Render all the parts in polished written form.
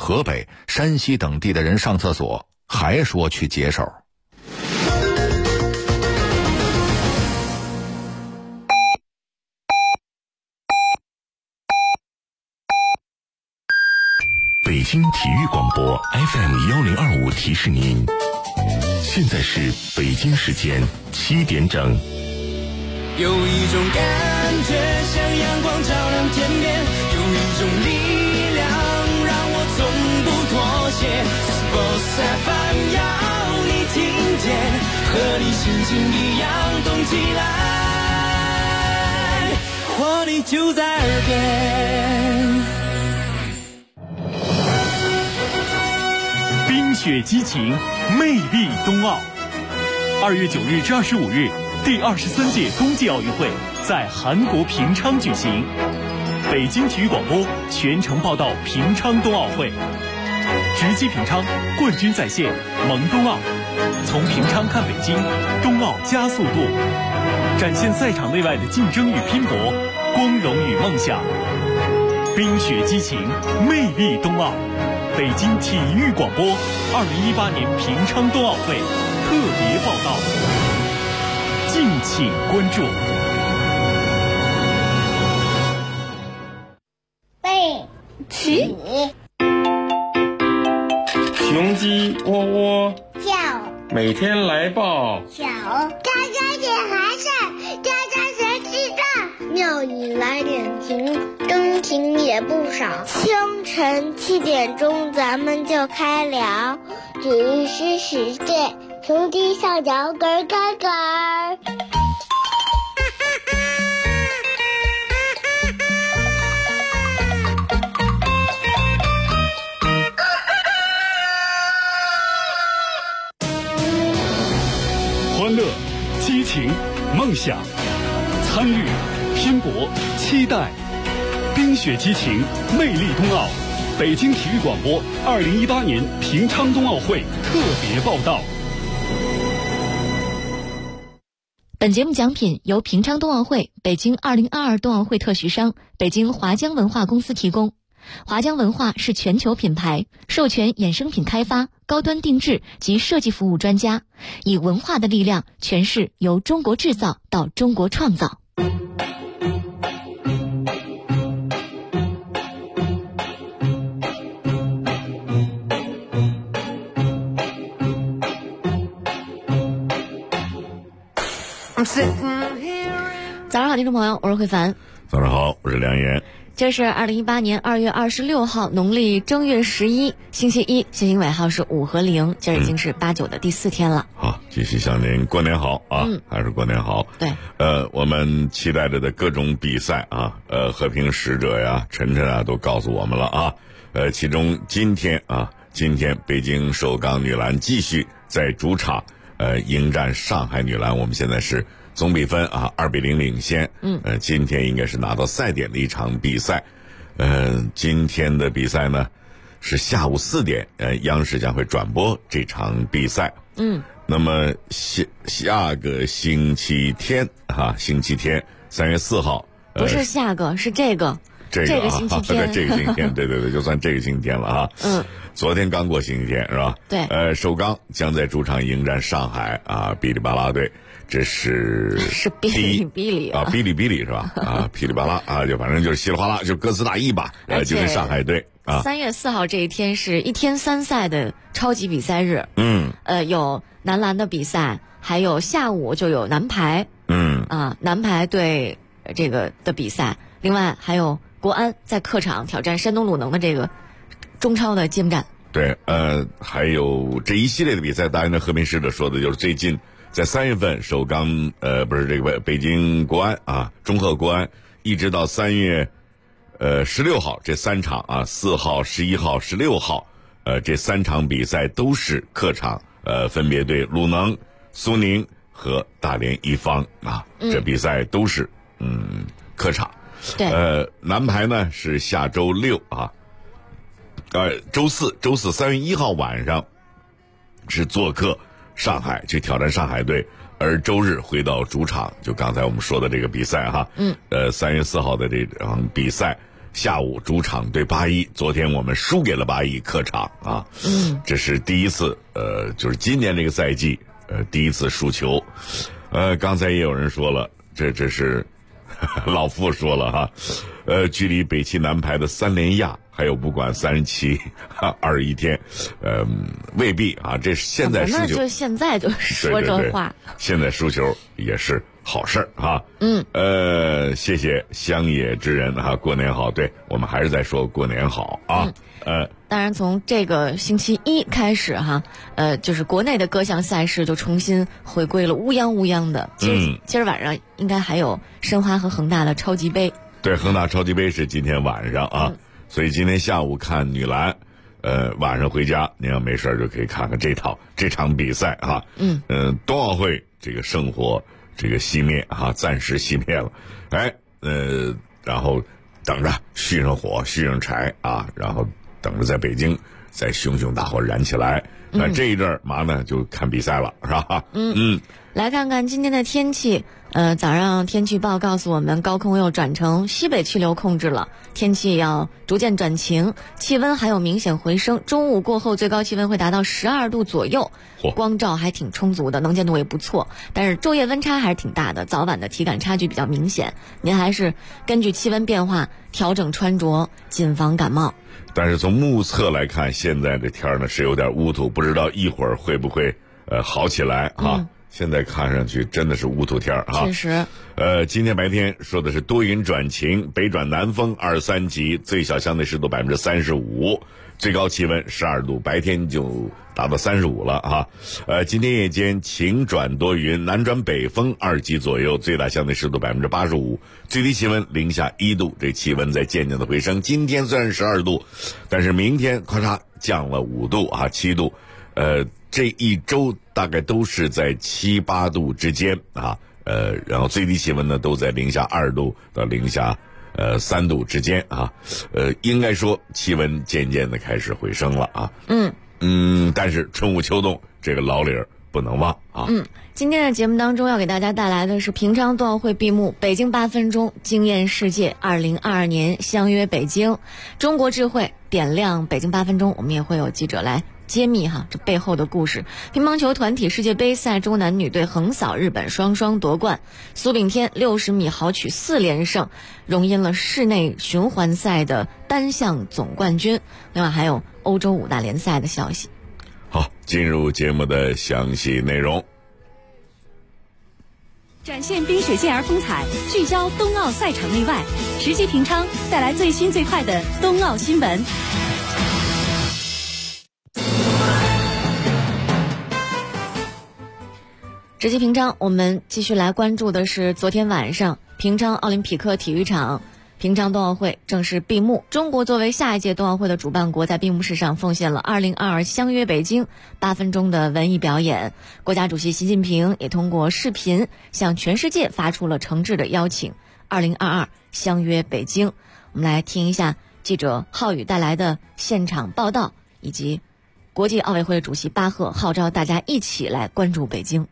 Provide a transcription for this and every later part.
河北、山西等地的人上厕所，还说去解手。 北京体育广播 FM1025 提示您，现在是北京时间7点整。 有一种感觉像阳光照亮天边，有一种力量让我从不妥协。Sports FM 要你听见，和你心情一样动起来，活力就在耳边。 冰雪激情，魅力冬奥。2月9日至25日，第23届冬季奥运会在韩国平昌举行。北京体育广播全程报道平昌冬奥会，直击平昌，冠军在线，萌冬奥。从平昌看北京，冬奥加速度，展现赛场内外的竞争与拼搏，光荣与梦想。冰雪激情，魅力冬奥。北京体育广播2018年平昌冬奥会特别报道，敬请关注。 背起， 雄鸡喔喔叫， 每天来报小，家家点寒碜，家家全记账，庙里来点情，真情也不少。清晨7点钟，咱们就开聊，举世世界，从地上摇杆杆杆。 欢乐、激情、梦想，参与、拼搏、期待，冰雪激情，魅力冬奥。北京体育广播2018年平昌冬奥会特别报道。 本节目奖品由平昌冬奥会、北京2022冬奥会特许商北京华江文化公司提供。华江文化是全球品牌，授权衍生品开发、高端定制及设计服务专家，以文化的力量诠释由中国制造到中国创造。早上好，听众朋友，我是慧凡。 早上好，我是梁岩。 这是2018年2月26号，农历正月11，星期一，星星尾号是5和0，今儿已经是8、9的第4天了。 好，继续向您过年好啊，还是过年好。 对， 我们期待着的各种比赛啊，和平使者呀、晨晨啊，都告诉我们了啊。其中今天北京首钢女篮继续在主场迎战上海女篮，我们现在是总比分啊2-0领先。今天应该是拿到赛点的一场比赛。今天的比赛呢是下午4点，央视将会转播这场比赛。那么下个星期天星期天3月4号， 不是下个，是这个星期天， 这个星期天，对，就算这个星期天了啊。昨天刚过星期天是吧？ 对。 首钢将在主场迎战上海啊哔哩吧啦队，这是哔哩啊，哔哩是吧？啊，噼里啪啦啊，就反正就是稀里哗啦，就歌词大意吧。就是上海队啊。3 月4号这一天是1天3赛的超级比赛日。有男篮的比赛，还有下午就有男排。男排队这个的比赛，另外还有国安在客场挑战山东鲁能的这个中超的揭幕战。 对，还有这一系列的比赛，当然呢，和平使者说的就是最近在3月份首钢不是这个北京国安啊，中赫国安，一直到3月16号这3场啊，4号、11号、16号，这3场比赛都是客场，分别对鲁能、苏宁和大连一方啊，这比赛都是客场。 对， 男排呢是下周6啊。周四3月1号晚上是做客上海去挑战上海队，而周日回到主场，就刚才我们说的这个比赛哈。3月4号的这场比赛下午主场对8-1，昨天我们输给了8-1，客场啊。这是第一次，就是今年这个赛季，第一次输球。刚才也有人说了，这是老傅说了哈，距离北汽男排的3连亚还有不管3721天，未必啊。这是现在输球， 就现在就说这话， 对，现在输球也是好事儿哈。谢谢乡野之人哈，过年好。对，我们还是在说过年好啊。 当然从这个星期一开始哈，就是国内的各项赛事就重新回归了乌泱乌泱的。今儿晚上应该还有申花和恒大的超级杯。 对，恒大超级杯是今天晚上啊，所以今天下午看女篮，晚上回家您要没事就可以看看这场比赛哈。冬奥会这个圣火这个熄灭哈，暂时熄灭了，然后等着续上火续上柴啊，然后等着在北京再熊熊大火燃起来。这一阵儿嘛呢就看比赛了，是吧？ 来看看今天的天气。早上天气预报告诉我们，高空又转成西北气流控制了，天气要逐渐转晴，气温还有明显回升。中午过后最高气温会达到12度左右，光照还挺充足的，能见度也不错。但是昼夜温差还是挺大的，早晚的体感差距比较明显。您还是根据气温变化调整穿着，谨防感冒。 但是从目测来看，现在这天呢是有点乌土，不知道一会儿会不会好起来啊？现在看上去真的是乌土天啊！ 确实。 今天白天说的是多云转晴，北转南风2-3级，最小相对湿度35%，最高气温12度，白天就达到35了啊。今天夜间晴转多云，南转北风2级左右，最大相对湿度85%，最低气温零下1度，这气温在渐渐的回升。今天虽然12度，但是明天咔嚓降了5度啊，7度。这一周大概都是在7-8度之间啊，然后最低气温呢都在零下2度到零下3度之间啊，应该说气温渐渐的开始回升了啊。但是春捂秋冬这个老理儿不能忘啊。 今天的节目当中要给大家带来的是平昌冬奥会闭幕，北京8分钟惊艳世界，2022年相约北京，中国智慧点亮北京8分钟，我们也会有记者来揭秘哈这背后的故事。乒乓球团体世界杯赛中男女队横扫日本，双双夺冠。苏炳添60米豪取4连胜，荣膺了室内循环赛的单项总冠军。另外还有欧洲5大联赛的消息。 好，进入节目的详细内容。 展现冰雪健儿风采，聚焦冬奥赛场内外，直击平昌，带来最新最快的冬奥新闻。 直击平昌，我们继续来关注的是昨天晚上平昌奥林匹克体育场平昌冬奥会正式闭幕。中国作为下一届冬奥会的主办国，在闭幕式上奉献了2022相约北京8分钟的文艺表演。国家主席习近平也通过视频向全世界发出了诚挚的邀请，2022相约北京。我们来听一下记者浩宇带来的现场报道，以及国际奥委会主席巴赫号召大家一起来关注北京。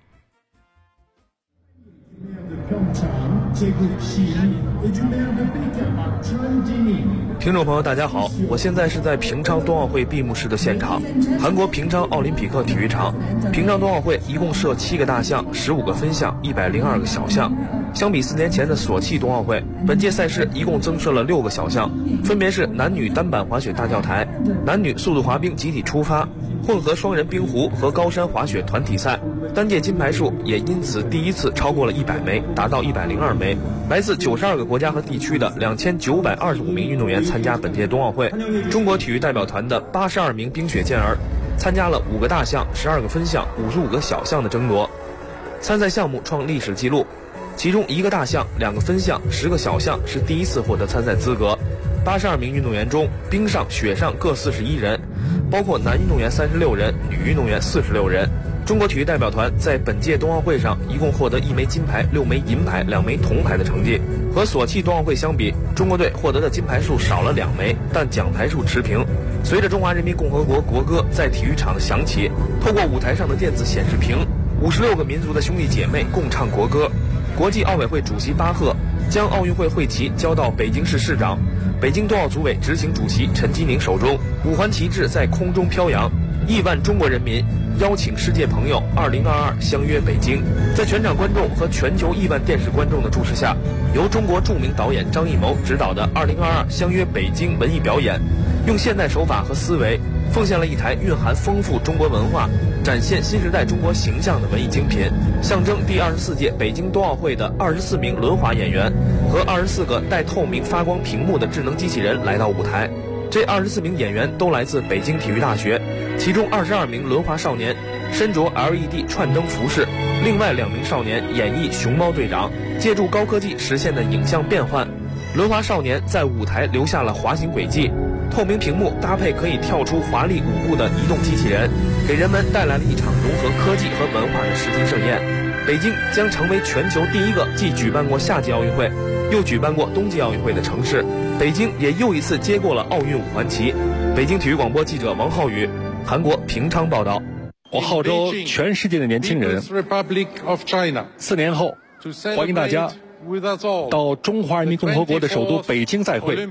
听众朋友大家好，我现在是在平昌冬奥会闭幕式的现场，韩国平昌奥林匹克体育场。平昌冬奥会一共设7个大项、15个分项、102个小项。相比4年前的索契冬奥会，本届赛事一共增设了6个小项，分别是男女单板滑雪大跳台、男女速度滑冰集体出发、混合双人冰壶和高山滑雪团体赛。单届金牌数也因此第一次超过了100枚，达到102枚。来自92个国家和地区的2925名运动员参加本届冬奥会。中国体育代表团的82名冰雪健儿参加了5个大项、12个分项、55个小项的争夺。参赛项目创历史纪录，其中1个大项、2个分项、10个小项是第一次获得参赛资格。82名运动员中，冰上、雪上各41人，包括男运动员36人，女运动员46人。中国体育代表团在本届冬奥会上一共获得1枚金牌、6枚银牌、2枚铜牌的成绩。和索契冬奥会相比，中国队获得的金牌数少了2枚，但奖牌数持平。随着中华人民共和国国歌在体育场的响起，透过舞台上的电子显示屏，56个民族的兄弟姐妹共唱国歌。国际奥委会主席巴赫将奥运会会旗交到北京市市长， 北京冬奥组委执行主席陈吉宁手中，5环旗帜在空中飘扬，亿万中国人民邀请世界朋友2022相约北京。在全场观众和全球亿万电视观众的注视下，由中国著名导演张艺谋执导的2022相约北京文艺表演，用现代手法和思维奉献了一台蕴含丰富中国文化、展现新时代中国形象的文艺精品，象征第24届北京冬奥会的24名轮滑演员和24个带透明发光屏幕的智能机器人来到舞台。这24名演员都来自北京体育大学，其中22名轮滑少年身着 LED 串灯服饰，另外2名少年演绎熊猫队长，借助高科技实现的影像变换。轮滑少年在舞台留下了滑行轨迹，透明屏幕搭配可以跳出华丽舞步的移动机器人，给人们带来了一场融合科技和文化的视听盛宴。北京将成为全球第一个既举办过夏季奥运会又举办过冬季奥运会的城市，北京也又一次接过了奥运5环旗。北京体育广播记者王浩宇，韩国平昌报道。 我号召全世界的年轻人，4年后欢迎大家到中华人民共和国的首都北京再会。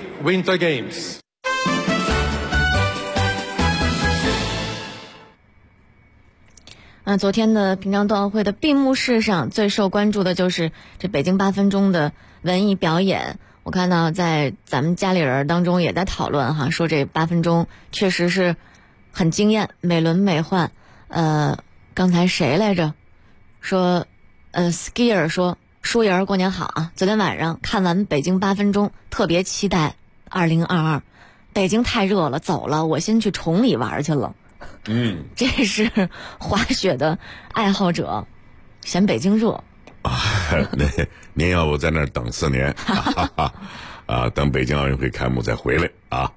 昨天的平昌冬奥会的闭幕式上，最受关注的就是这北京8分钟的文艺表演。我看到在咱们家里人当中也在讨论哈，说这8分钟确实是很惊艳，美轮美奂。刚才谁来着？说Skier 说舒莹过年好啊！昨天晚上看完北京8分钟，特别期待2022。北京太热了，走了，我先去崇礼玩去了。这是滑雪的爱好者，嫌北京热您要不在那儿等4年等北京奥运会开幕再回来啊。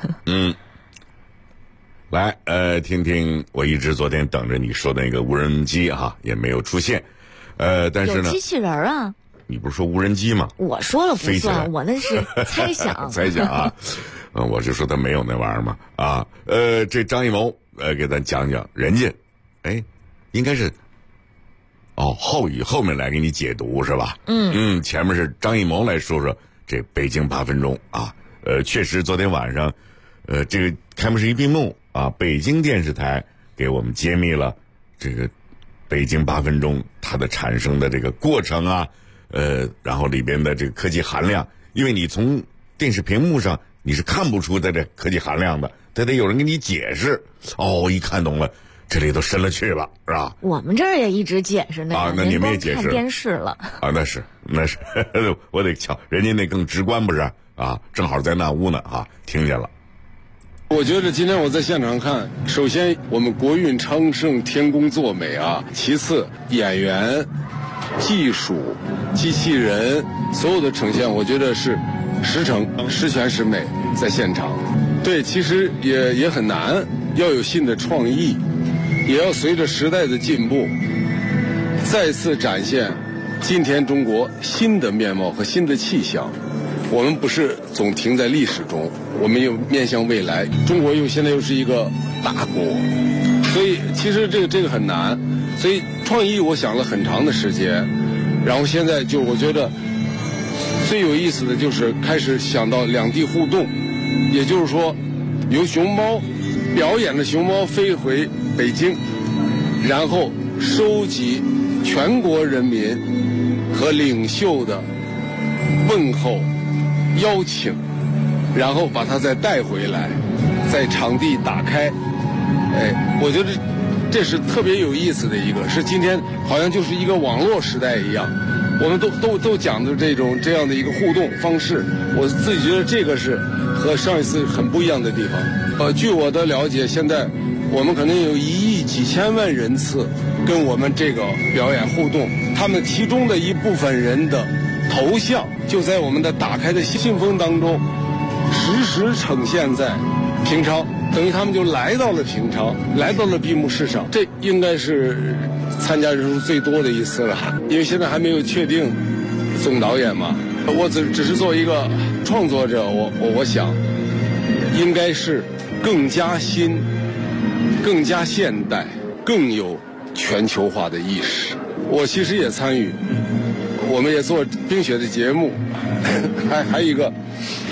来听听我一直昨天等着你说的那个无人机也没有出现。但是呢， 有机器人啊。 你不是说无人机吗？ 我说了不算，我那是猜想。 猜想啊。我就说他没有那玩意儿嘛这张艺谋给咱讲讲，人家应该是后面来给你解读是吧？前面是张艺谋来说说这北京8分钟确实昨天晚上这个开幕式一闭幕北京电视台给我们揭秘了这个北京8分钟它的产生的这个过程然后里边的这个科技含量，因为你从电视屏幕上你是看不出它这科技含量的，它得有人给你解释。一看懂了，这里头深了去了，是吧？ 我们这儿也一直解释呢那你们也解释？ 看电视了那是我得瞧，人家那更直观不是正好在那屋呢听见了。 我觉得今天我在现场看，首先我们国运昌盛，天公作美其次演员、技术、机器人所有的呈现，我觉得是十成十全十美。在现场对，其实也很难，要有新的创意，也要随着时代的进步再次展现今天中国新的面貌和新的气象。我们不是总停在历史中，我们又面向未来。中国现在又是一个大国，所以其实这个很难。所以创意我想了很长的时间，然后现在就我觉得最有意思的就是开始想到两地互动，也就是说由熊猫表演的熊猫飞回北京，然后收集全国人民和领袖的问候邀请，然后把它再带回来，在场地打开。我觉得这是特别有意思的一个，是今天好像就是一个网络时代一样，我们都讲的这样的一个互动方式。我自己觉得这个是和上一次很不一样的地方。据我的了解，现在我们可能有1亿几千万人次跟我们这个表演互动，他们其中的一部分人的头像就在我们的打开的信封当中实时呈现在平昌，等于他们就来到了平昌，来到了闭幕式上。这应该是参加人数最多的一次了，因为现在还没有确定总导演嘛。我只是作为一个创作者，我想应该是更加新、更加现代、更有全球化的意识。我其实也参与，我们也做冰雪的节目，还有一个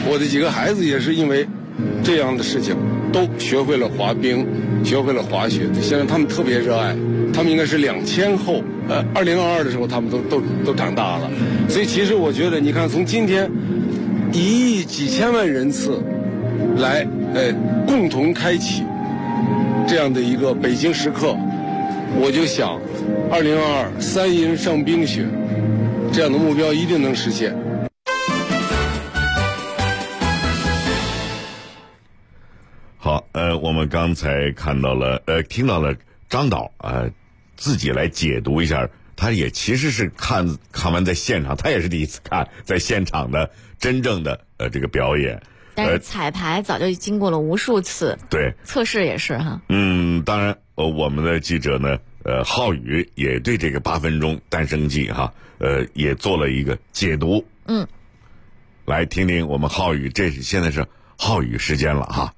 我的几个孩子也是因为这样的事情都学会了滑冰，学会了滑雪。现在他们特别热爱，他们应该是2000后，2022的时候他们都长大了。所以其实我觉得，你看从今天1亿几千万人次来共同开启这样的一个北京时刻，我就想2022 3亿人上冰雪这样的目标一定能实现。 好，我们刚才看到了，听到了张导自己来解读一下，他也其实是看完在现场，他也是第一次看在现场的真正的这个表演。 但是彩排早就经过了无数次， 对， 测试也是哈。 当然，我们的记者呢，浩宇也对这个8分钟诞生记也做了一个解读。来听听我们浩宇，现在是浩宇时间了哈。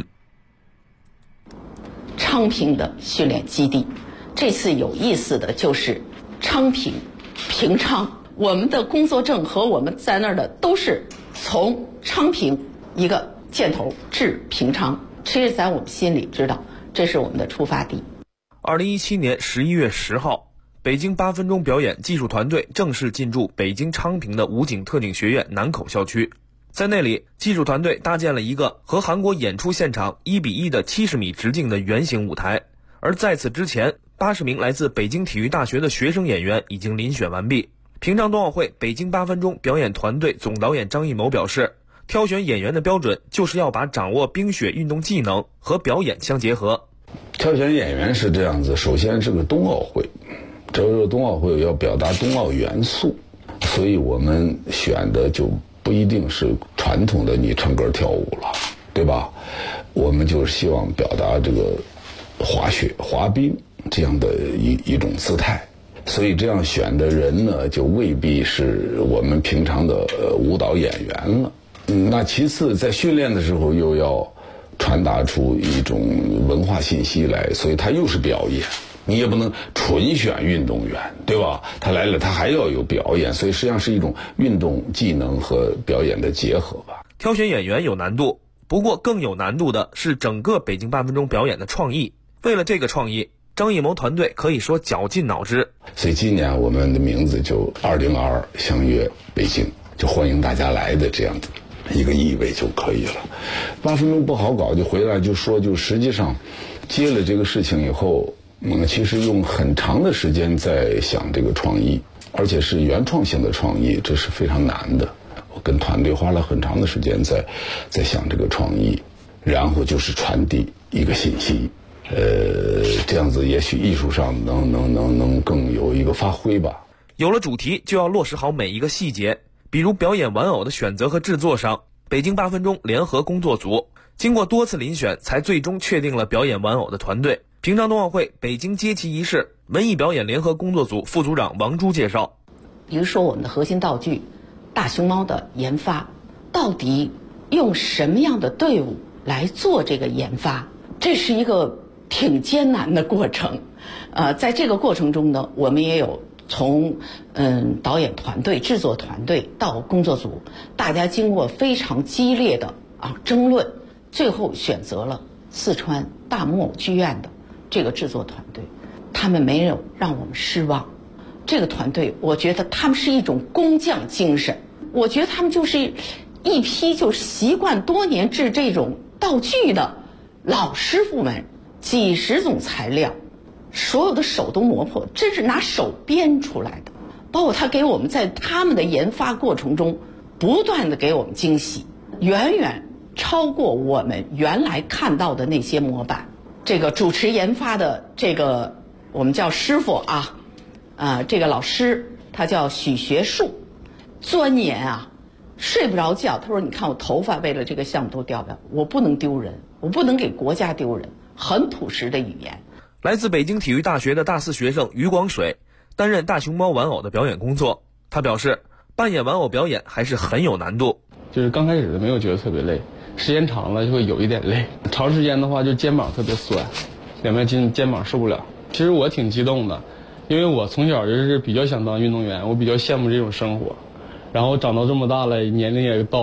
昌平的训练基地，这次有意思的就是昌平、平昌，我们的工作证和我们在那儿的都是从昌平一个箭头至平昌，其实在我们心里知道这是我们的出发地。 2017年11月10号，北京8分钟表演技术团队正式进驻北京昌平的武警特警学院南口校区。在那里，技术团队搭建了一个和韩国演出现场1:1的70米直径的圆形舞台。而在此之前，80名来自北京体育大学的学生演员已经遴选完毕。平昌冬奥会北京8分钟表演团队总导演张艺谋表示，挑选演员的标准就是要把掌握冰雪运动技能和表演相结合。 挑选演员是这样子，首先是个冬奥会，这个冬奥会要表达冬奥元素，所以我们选的就不一定是传统的你唱歌跳舞了，对吧？我们就是希望表达这个滑雪、滑冰这样的一种姿态，所以这样选的人呢，就未必是我们平常的舞蹈演员了。那其次，在训练的时候又要传达出一种文化信息来，所以它又是表演。你也不能纯选运动员，对吧？他来了，他还要有表演，所以实际上是一种运动技能和表演的结合吧。 挑选演员有难度，不过更有难度的是整个北京8分钟表演的创意。为了这个创意，张艺谋团队可以说绞尽脑汁。 所以今年我们的名字就2022相约北京，就欢迎大家来的这样子一个意味就可以了。8分钟不好搞，就回来就说，就实际上接了这个事情以后，其实用很长的时间在想这个创意，而且是原创性的创意，这是非常难的。我跟团队花了很长的时间在想这个创意，然后就是传递一个信息，这样子也许艺术上能更有一个发挥吧。 有了主题，就要落实好每一个细节，比如表演玩偶的选择和制作上，北京8分钟联合工作组经过多次遴选，才最终确定了表演玩偶的团队。平昌冬奥会北京接旗仪式，文艺表演联合工作组副组长王珠介绍， 比如说我们的核心道具大熊猫的研发，到底用什么样的队伍来做这个研发，这是一个挺艰难的过程。在这个过程中呢，我们也有从导演团队、制作团队到工作组，大家经过非常激烈的争论，最后选择了四川大木偶剧院的这个制作团队。他们没有让我们失望，这个团队我觉得他们是一种工匠精神，我觉得他们就是一批就是习惯多年制这种道具的老师傅们，几十种材料，所有的手都磨破，真是拿手编出来的。包括他给我们在他们的研发过程中不断的给我们惊喜，远远超过我们原来看到的那些模板。这个主持研发的这个我们叫师傅这个老师他叫许学树，钻研睡不着觉。他说你看我头发为了这个项目都掉了，我不能丢人，我不能给国家丢人，很朴实的语言。 来自北京体育大学的大四学生于广水担任大熊猫玩偶的表演工作。他表示扮演玩偶表演还是很有难度， 就是刚开始没有觉得特别累，时间长了就会有一点累，长时间的话就肩膀特别酸，两边肩膀受不了。其实我挺激动的，因为我从小就是比较想当运动员，我比较羡慕这种生活，然后长到这么大了，年龄也到了，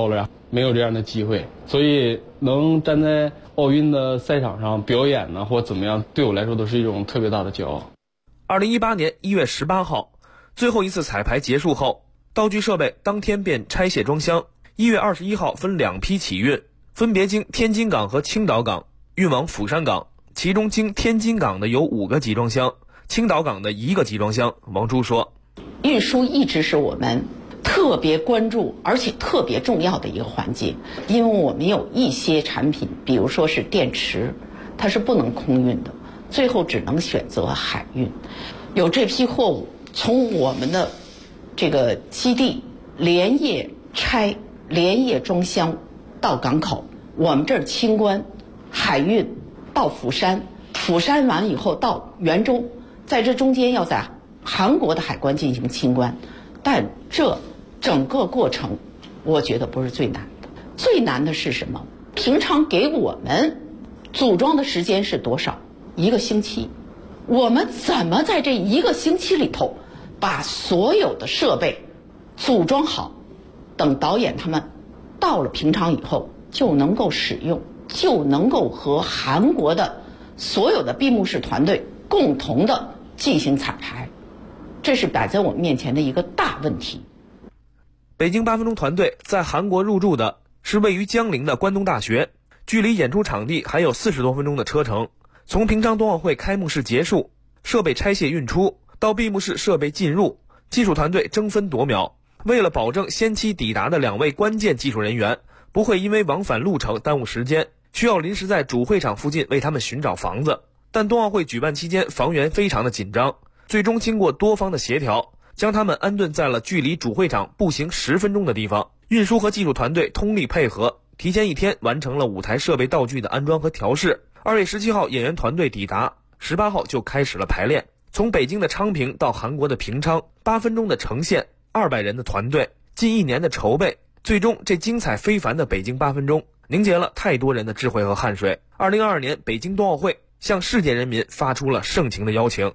没有这样的机会，所以能站在奥运的赛场上表演呢，或怎么样，对我来说都是一种特别大的骄傲。 2018年1月18号，最后一次彩排结束后，道具设备当天便拆卸装箱。1月21号分2批起运，分别经天津港和青岛港运往釜山港，其中经天津港的有5个集装箱，青岛港的1个集装箱。王珠说， 运输一直是我们特别关注而且特别重要的一个环节，因为我们有一些产品，比如说是电池，它是不能空运的，最后只能选择海运。有这批货物从我们的这个基地连夜拆、连夜装箱到港口，我们这儿清关，海运到釜山，釜山完以后到元州，在这中间要在韩国的海关进行清关。但这整个过程我觉得不是最难的，最难的是什么？平常给我们组装的时间是多少？1个星期。我们怎么在这1个星期里头把所有的设备组装好，等导演他们到了平昌以后就能够使用，就能够和韩国的所有的闭幕式团队共同的进行彩排，这是摆在我们面前的一个大问题。 北京8分钟团队在韩国入驻的是位于江陵的关东大学，距离演出场地还有40多分钟的车程。从平昌冬奥会开幕式结束，设备拆卸运出，到闭幕式设备进入，技术团队争分夺秒。为了保证先期抵达的2位关键技术人员不会因为往返路程耽误时间，需要临时在主会场附近为他们寻找房子。但冬奥会举办期间房源非常的紧张，最终经过多方的协调，将他们安顿在了距离主会场步行10分钟的地方。运输和技术团队通力配合，提前1天完成了舞台设备道具的安装和调试。2月17号演员团队抵达，18号就开始了排练。从北京的昌平到韩国的平昌，8分钟的呈现，200人的团队，近1年的筹备，最终这精彩非凡的北京8分钟凝结了太多人的智慧和汗水。2022年北京冬奥会向世界人民发出了盛情的邀请。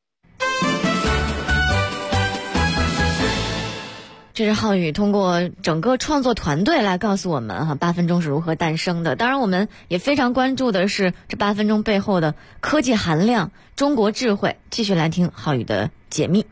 这是浩宇通过整个创作团队来告诉我们8分钟是如何诞生的。当然我们也非常关注的是这8分钟背后的科技含量、中国智慧。继续来听浩宇的解密。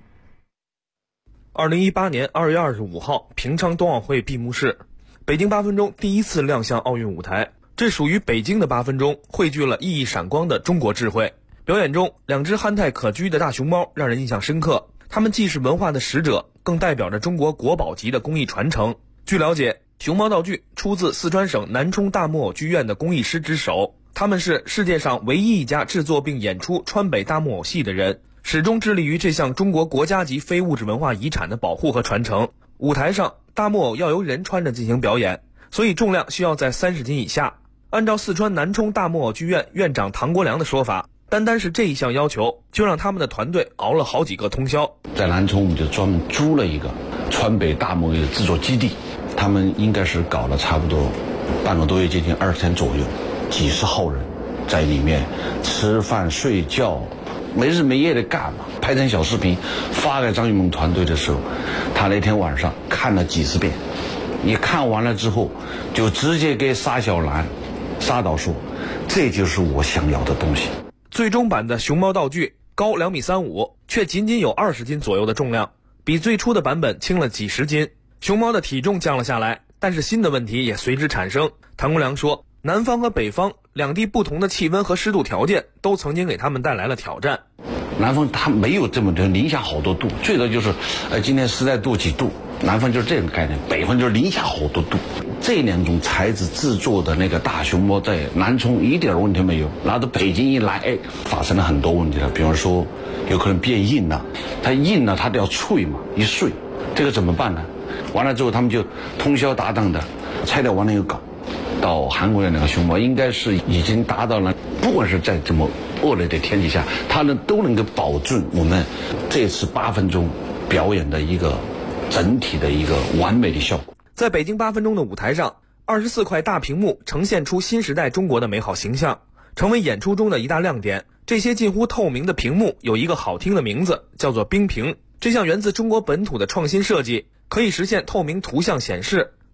2018年2月25号平昌冬奥会闭幕式，北京8分钟第一次亮相奥运舞台，这属于北京的8分钟汇聚了熠熠闪光的中国智慧。表演中2只憨态可掬的大熊猫让人印象深刻，它们既是文化的使者，更代表着中国国宝级的工艺传承。据了解，熊猫道具出自四川省南充大木偶剧院的工艺师之手，他们是世界上唯一一家制作并演出川北大木偶戏的人，始终致力于这项中国国家级非物质文化遗产的保护和传承。舞台上大木偶要由人穿着进行表演，所以重量需要在30斤以下。按照四川南充大木偶剧院院长唐国良的说法，单是这一项要求就让他们的团队熬了好几个通宵。 在南充我们就专门租了一个川北大木偶的制作基地，他们应该是搞了差不多半个多月，接近2天左右，几十号人在里面吃饭睡觉，没日没夜的干嘛。拍成小视频发给张玉萌团队的时候，他那天晚上看了几十遍，你看完了之后就直接给沙小兰沙导说，这就是我想要的东西。 最终版的熊猫道具高2.35米，却仅仅有20斤左右的重量，比最初的版本轻了几十斤。熊猫的体重降了下来，但是新的问题也随之产生。唐国良说，南方和北方两地不同的气温和湿度条件都曾经给他们带来了挑战。 南方它没有这么的零下好多度，最多就是今天10来度几度，南方就是这种概念，北方就是零下好多度。这2种材质制作的那个大熊猫在南充一点问题没有，拿到北京一来，发生了很多问题了。比方说有可能变硬了，它硬了它都要脆嘛，一碎，这个怎么办呢？完了之后他们就通宵达旦的拆掉完了又搞。到韩国的那个熊猫应该是已经达到了，不管是在这么恶劣的天气下，它都能够保证我们这次8分钟表演的一个整体的一个完美的效果。 在北京8分钟的舞台上，24块大屏幕呈现出新时代中国的美好形象，成为演出中的一大亮点。这些近乎透明的屏幕有一个好听的名字，叫做冰屏。这项源自中国本土的创新设计，可以实现透明图像显示，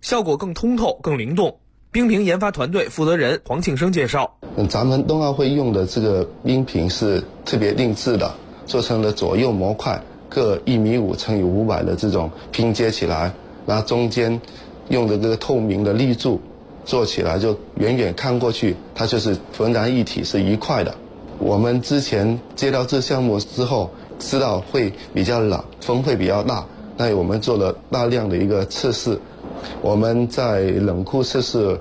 效果更通透、更灵动。冰瓶研发团队负责人黄庆生介绍， 咱们冬奥会用的这个冰瓶是特别定制的，做成了左右模块，各1.5米乘以500的这种拼接起来，然后中间用的这个透明的立柱做起来，就远远看过去它就是浑然一体，是一块的。我们之前接到这项目之后，知道会比较冷，风会比较大，那我们做了大量的一个测试。我们在冷库测试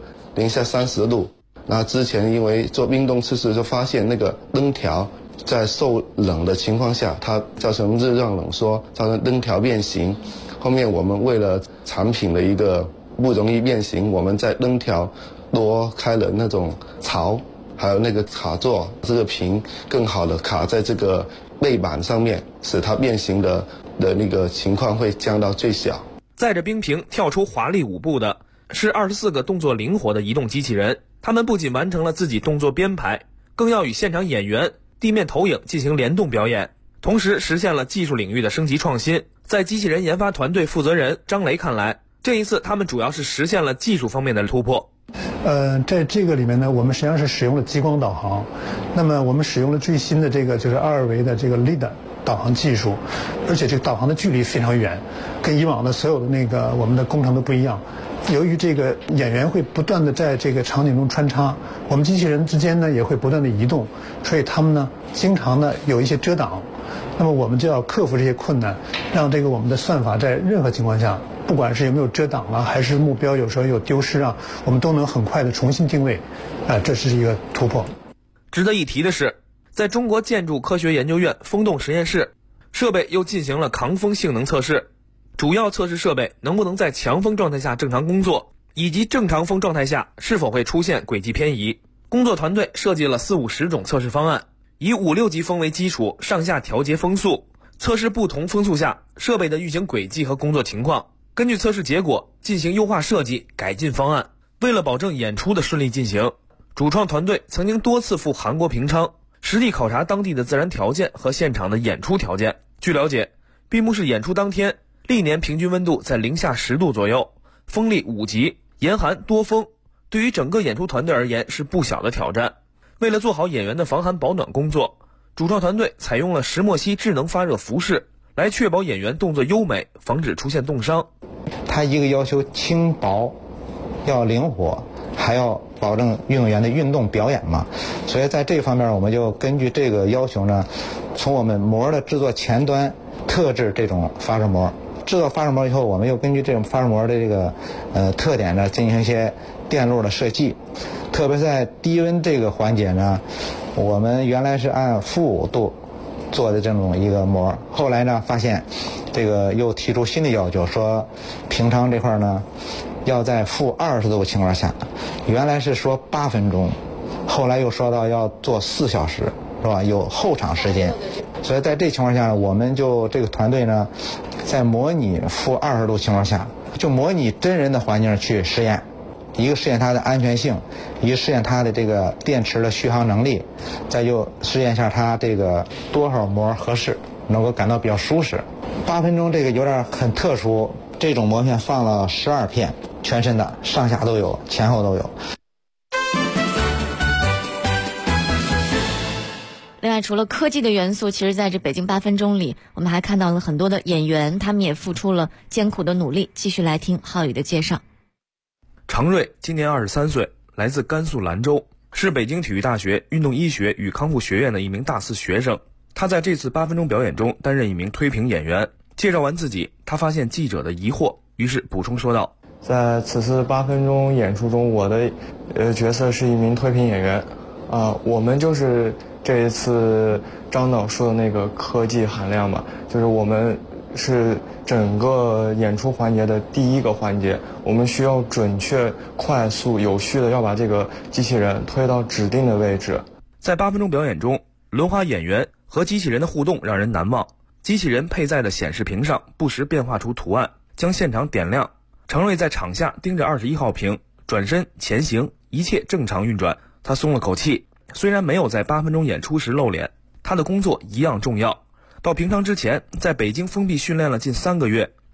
-30度，那之前因为做冰冻测试就发现那个灯条在受冷的情况下，它造成热胀冷缩，造成灯条变形。后面我们为了产品的一个不容易变形，我们在灯条多开了那种槽，还有那个卡座，这个瓶更好的卡在这个背板上面，使它变形的那个情况会降到最小。 载着冰瓶跳出华丽舞步的是24个动作灵活的移动机器人，他们不仅完成了自己动作编排，更要与现场演员、地面投影进行联动表演，同时实现了技术领域的升级创新。在机器人研发团队负责人张雷看来，这一次他们主要是实现了技术方面的突破。 在这个里面呢，我们实际上是使用了激光导航，那么我们使用了最新的这个就是2维的这个 LiDAR 导航技术，而且这个导航的距离非常远，跟以往的所有的那个我们的工程都不一样。由于这个演员会不断的在这个场景中穿插，我们机器人之间呢也会不断的移动，所以他们呢经常呢有一些遮挡，那么我们就要克服这些困难，让这个我们的算法在任何情况下，不管是有没有遮挡啊，还是目标有时候有丢失啊，我们都能很快的重新定位，这是一个突破。 值得一提的是，在中国建筑科学研究院风洞实验室，设备又进行了抗风性能测试，主要测试设备能不能在强风状态下正常工作，以及正常风状态下是否会出现轨迹偏移。工作团队设计了40-50种测试方案，以5-6级风为基础，上下调节风速，测试不同风速下设备的运行轨迹和工作情况，根据测试结果进行优化设计、改进方案。为了保证演出的顺利进行，主创团队曾经多次赴韩国平昌，实地考察当地的自然条件和现场的演出条件。据了解，闭幕式演出当天，历年平均温度在-10度左右，风力5级，严寒多风，对于整个演出团队而言是不小的挑战。为了做好演员的防寒保暖工作，主创团队采用了石墨烯智能发热服饰，来确保演员动作优美，防止出现冻伤。 它一个要求轻薄，要灵活，还要保证运动员的运动表演嘛，所以在这方面我们就根据这个要求呢，从我们膜的制作前端特制这种发热膜，制作发热膜以后，我们又根据这种发热膜的这个特点呢，进行一些电路的设计。特别在低温这个环节呢，我们原来是按-5度做的这种一个膜，后来呢发现这个又提出新的要求，说平昌这块呢要在-20度情况下，原来是说8分钟，后来又说到要做4小时，是吧？有后场时间。所以在这情况下，我们就这个团队呢，在模拟-20度情况下，就模拟真人的环境去实验，一个实验它的安全性，一个实验它的这个电池的续航能力，再就实验一下它这个多少膜合适，能够感到比较舒适。8分钟这个有点很特殊，这种膜片放了12片，全身的，上下都有，前后都有。 另外，除了科技的元素，其实在这北京8分钟里，我们还看到了很多的演员，他们也付出了艰苦的努力。继续来听浩宇的介绍。 常瑞今年23岁，来自甘肃兰州，是北京体育大学运动医学与康复学院的一名大4学生。他在这次8分钟表演中担任一名推评演员。介绍完自己，他发现记者的疑惑，于是补充说道： 在此次8分钟演出中，我的角色是一名推评演员。我们就是这一次张导说的那个科技含量吧，就是我们是整个演出环节的第一个环节，我们需要准确、快速、有序的要把这个机器人推到指定的位置。 在8分钟表演中，轮滑演员和机器人的互动让人难忘。机器人配在的显示屏上不时变化出图案，将现场点亮。常瑞在场下盯着21号屏，转身前行，一切正常运转。他松了口气，虽然没有在8分钟演出时露脸，他的工作一样重要。到平昌之前，在北京封闭训练了近3个月，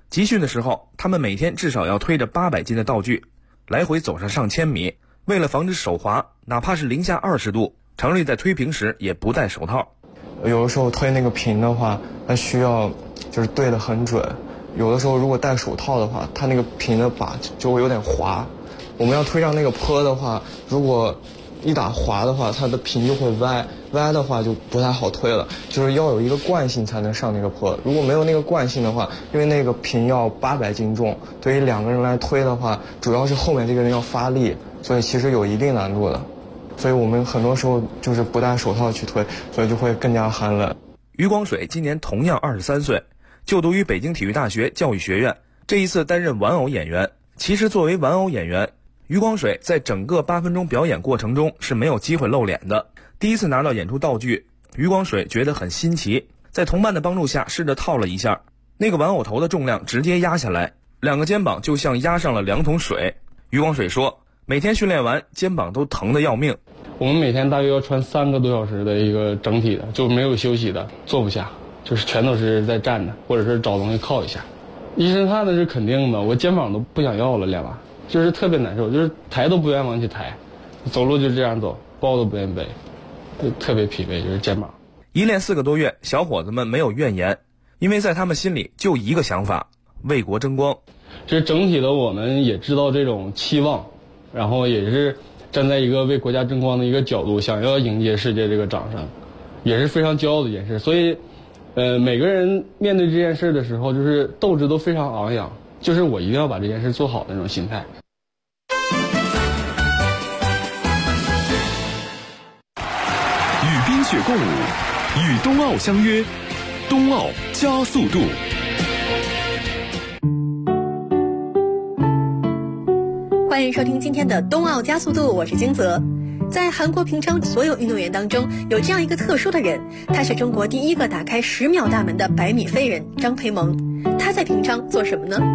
集训的时候，他们每天至少要推着800斤的道具，来回走上上千米。为了防止手滑，哪怕是零下20度，常瑞在推平时也不戴手套。 有的时候推那个平的话，它需要就是对得很准。有的时候如果戴手套的话，它那个平的把就会有点滑。我们要推上那个坡的话，如果一打滑的话，它的平就会歪，歪的话就不太好推了。就是要有一个惯性才能上那个坡。如果没有那个惯性的话，因为那个平要800斤重，对于2个人来推的话，主要是后面这个人要发力，所以其实有一定难度的。所以我们很多时候就是不戴手套去推，所以就会更加寒冷。 于光水今年同样23岁，就读于北京体育大学教育学院，这一次担任玩偶演员。其实作为玩偶演员，于光水在整个8分钟表演过程中是没有机会露脸的。第一次拿到演出道具，于光水觉得很新奇，在同伴的帮助下试着套了一下，那个玩偶头的重量直接压下来，2个肩膀就像压上了2桶水。于光水说，每天训练完肩膀都疼得要命。 我们每天大约要穿3个多小时的一个整体的，就没有休息的，坐不下，就是全都是在站着，或者是找东西靠一下。一身汗的是肯定的，我肩膀都不想要了，练完就是特别难受，就是抬都不愿意往起抬，走路就这样走，包都不愿意背，就特别疲惫，就是肩膀。 一练4个多月，小伙子们没有怨言，因为在他们心里就一个想法：为国争光。 这整体的我们也知道这种期望，然后也是站在一个为国家争光的一个角度，想要迎接世界这个掌声，也是非常骄傲的一件事。所以每个人面对这件事的时候，就是斗志都非常昂扬，就是我一定要把这件事做好的那种心态。 与冰雪共舞，与冬奥相约，冬奥加速度。 欢迎收听今天的冬奥加速度，我是金泽。在韩国平昌所有运动员当中，有这样一个特殊的人，他是中国第一个打开10秒大门的100米飞人张培萌。他在平昌做什么呢？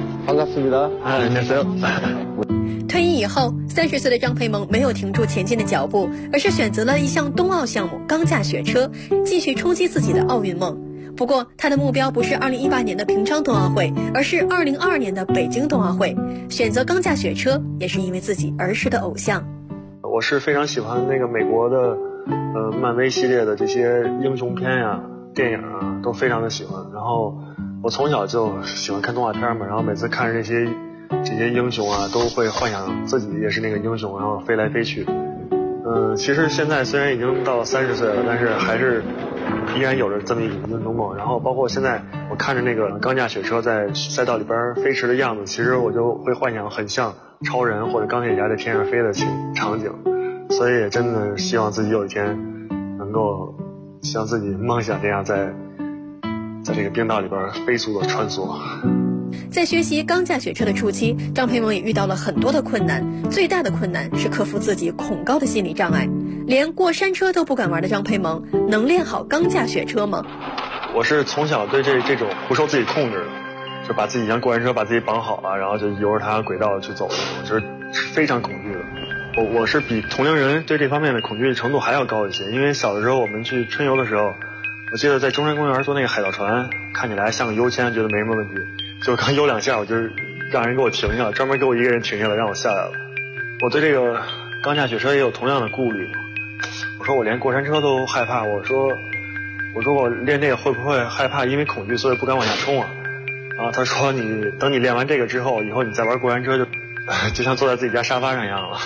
반갑습니다. 안녕하세요. 退役以后，30岁的张培萌没有停住前进的脚步，而是选择了一项冬奥项目钢架雪车，继续冲击自己的奥运梦。不过，他的目标不是2018年的平昌冬奥会，而是2022年的北京冬奥会。选择钢架雪车，也是因为自己儿时的偶像。 我是非常喜欢那个美国的，漫威系列的这些英雄片呀、电影啊，都非常的喜欢。然后我从小就喜欢看动画片嘛，然后每次看这些英雄啊，都会幻想自己也是那个英雄，然后飞来飞去。其实现在虽然已经到30岁了，但是还是依然有着这么一种运动梦。然后包括现在我看着那个钢架雪车在赛道里边飞驰的样子，其实我就会幻想很像超人或者钢铁侠在天上飞的场景。所以也真的希望自己有一天能够像自己梦想这样在这个冰道里边飞速的穿梭。 在学习钢架雪车的初期，张培萌也遇到了很多的困难，最大的困难是克服自己恐高的心理障碍。连过山车都不敢玩的张培萌，能练好钢架雪车吗？ 我是从小对这种不受自己控制的，就把自己像过山车把自己绑好了，然后就由着它轨道去走的，我就是非常恐惧的。我是比同龄人对这方面的恐惧程度还要高一些，因为小的时候我们去春游的时候，我记得在中山公园坐那个海盗船，看起来像个悠签，觉得没什么问题，就刚游2下我就让人给我停下了，专门给我一个人停下来让我下来了。我对这个钢架雪车也有同样的顾虑，我说我连过山车都害怕，我说我练这个会不会害怕因为恐惧所以不敢往下冲啊？然后他说等你练完这个之后，以后你再玩过山车就像坐在自己家沙发上一样了。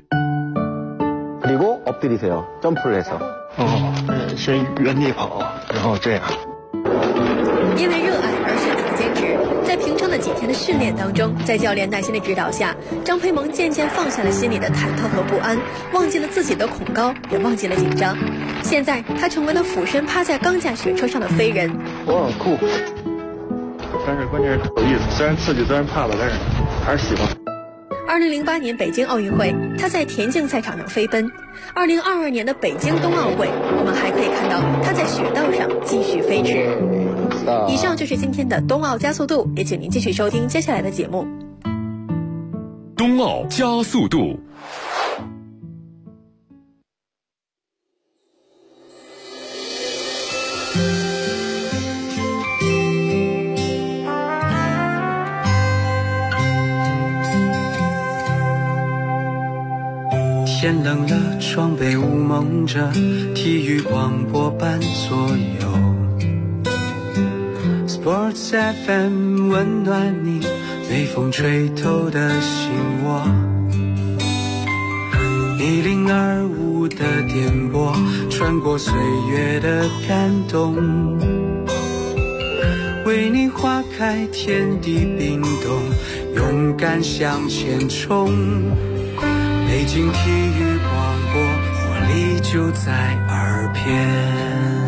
그리고 엎드리세요. 점프를 해서. 先原地跑，然后这样。 因为热爱而选择坚持，在平昌的几天的训练当中，在教练耐心的指导下，张培萌渐渐放下了心里的忐忑和不安，忘记了自己的恐高，也忘记了紧张。现在他成为了俯身趴在钢架雪车上的飞人。 哇，酷！但是关键是有意思，虽然刺激，虽然怕吧，但是还是喜欢。 2008年北京奥运会，他在田径赛场上飞奔。2022年的北京冬奥会，我们还可以看到他在雪道上继续飞驰。以上就是今天的冬奥加速度，也请您继续收听接下来的节目。 冬奥加速度。 天冷了，窗被雾蒙着，体育广播般左右。Sports FM 温暖你，被风吹透的心窝。1025的电波，穿过岁月的感动，为你花开，天地冰冻，勇敢向前冲。北京体育广播，活力就在耳边。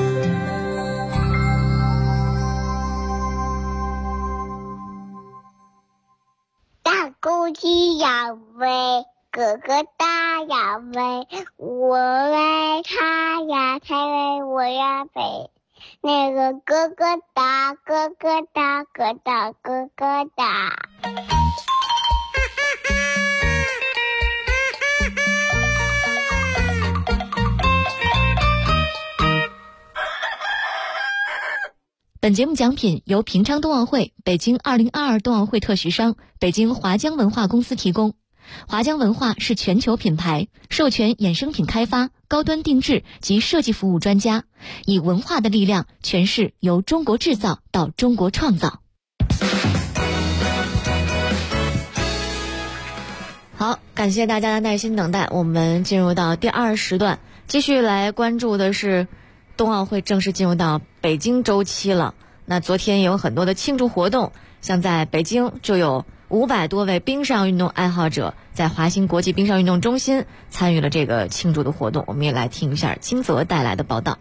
大公鸡要飞，哥哥大要飞，我爱他呀，他爱我呀飞。那个哥哥大，哥哥大，哥大哥哥大。 本节目奖品由平昌冬奥会、北京2022冬奥会特许商北京华江文化公司提供。华江文化是全球品牌，授权衍生品开发、高端定制及设计服务专家，以文化的力量诠释由中国制造到中国创造。好，感谢大家的耐心等待，我们进入到第2时段，继续来关注的是冬奥会正式进入到北京周期了。那昨天有很多的庆祝活动，像在北京就有500多位冰上运动爱好者在华新国际冰上运动中心参与了这个庆祝的活动。我们也来听一下金泽带来的报道。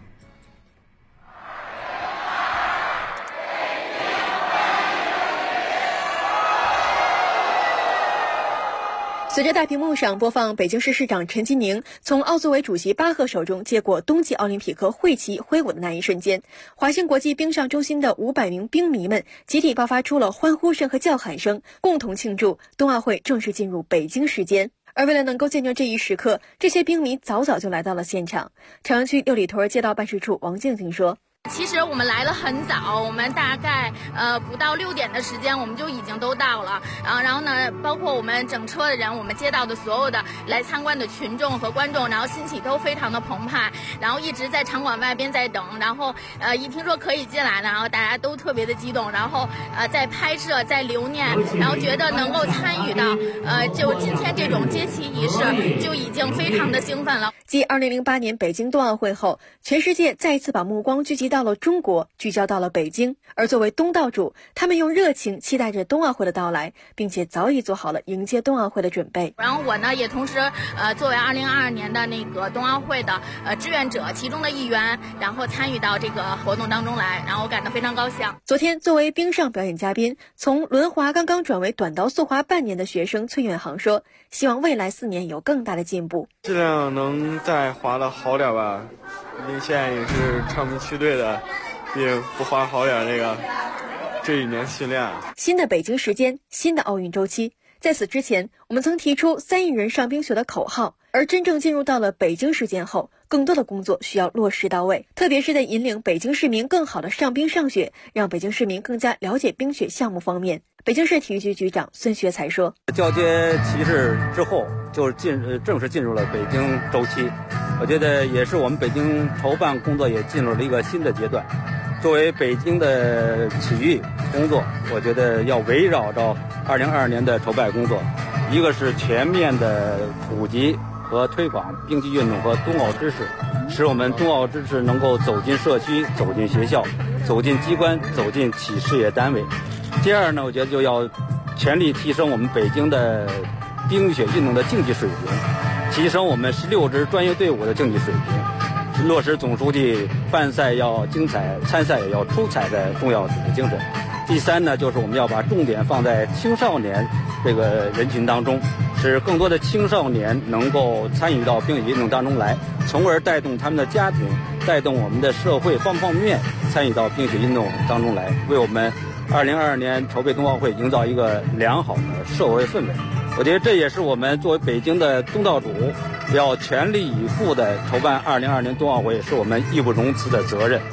随着大屏幕上播放北京市市长陈吉宁从奥组委主席巴赫手中接过冬季奥林匹克会旗挥舞的那一瞬间，华新国际冰上中心的500名冰迷们集体爆发出了欢呼声和叫喊声，共同庆祝冬奥会正式进入北京时间。而为了能够见证这一时刻，这些冰迷早早就来到了现场。朝阳区六里屯街道办事处王静静说， 其实我们来了很早，我们大概不到6点的时间我们就已经都到了，然后呢包括我们整车的人，我们街道的所有的来参观的群众和观众，然后心情都非常的澎湃，然后一直在场馆外边在等，然后一听说可以进来了，然后大家都特别的激动，然后在拍摄在留念，然后觉得能够参与到就今天这种接旗仪式就已经非常的兴奋了。 继2008年北京冬奥会后，全世界再一次把目光聚集到了中国，聚焦到了北京。而作为东道主，他们用热情期待着冬奥会的到来，并且早已做好了迎接冬奥会的准备。 然后我呢也同时作为2022年的那个冬奥会的志愿者其中的一员，然后参与到这个活动当中来，然后我感到非常高兴。 昨天作为冰上表演嘉宾，从轮滑刚刚转为短道速滑半年的学生崔远航说，希望未来4年有更大的进步， 尽量能再滑得好点吧。因为现在也是昌平区队的，也不滑好点这一年训练。 新的北京时间，新的奥运周期。在此之前，我们曾提出3亿人上冰雪的口号，而真正进入到了北京时间后，更多的工作需要落实到位，特别是在引领北京市民更好的上冰上雪，让北京市民更加了解冰雪项目方面。北京市体育局局长孙学才说， 交接旗帜之后就正式进入了北京周期，我觉得也是我们北京筹办工作也进入了一个新的阶段。作为北京的体育工作，我觉得要围绕着2022年的筹办工作，一个是全面的普及和推广冰极运动和冬奥知识，使我们冬奥知识能够走进社区、走进学校、走进机关、走进企事业单位。第二呢，我觉得就要全力提升我们北京的冰雪运动的竞技水平，提升我们16支专业队伍的竞技水平，落实总书记办赛要精彩，参赛也要出彩的重要指示精神。第三呢，就是我们要把重点放在青少年这个人群当中，使更多的青少年能够参与到冰雪运动当中来，从而带动他们的家庭，带动我们的社会方方面面参与到冰雪运动当中来，为我们2022年筹备冬奥会营造一个良好的社会氛围。我觉得这也是我们作为北京的东道主要全力以赴的筹办2022年冬奥会，是我们义不容辞的责任。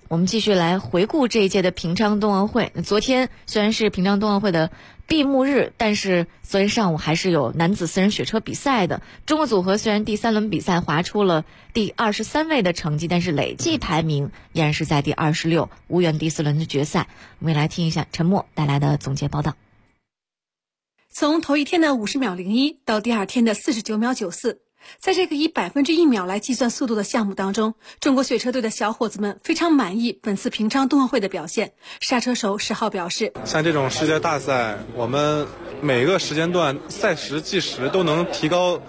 我们继续来回顾这一届的平昌冬奥会。昨天虽然是平昌冬奥会的闭幕日，但是昨天上午还是有男子4人雪车比赛的。中国组合虽然第3轮比赛划出了第23位的成绩，但是累计排名依然是在第26，无缘第4轮的决赛。我们也来听一下陈默带来的总结报道。 从头一天的50秒01到第2天的49秒94，在这个以1%秒来计算速度的项目当中，中国雪车队的小伙子们非常满意本次平昌冬奥会的表现。刹车手10号表示， 像这种世界大赛，我们每个时间段赛时计时都能提高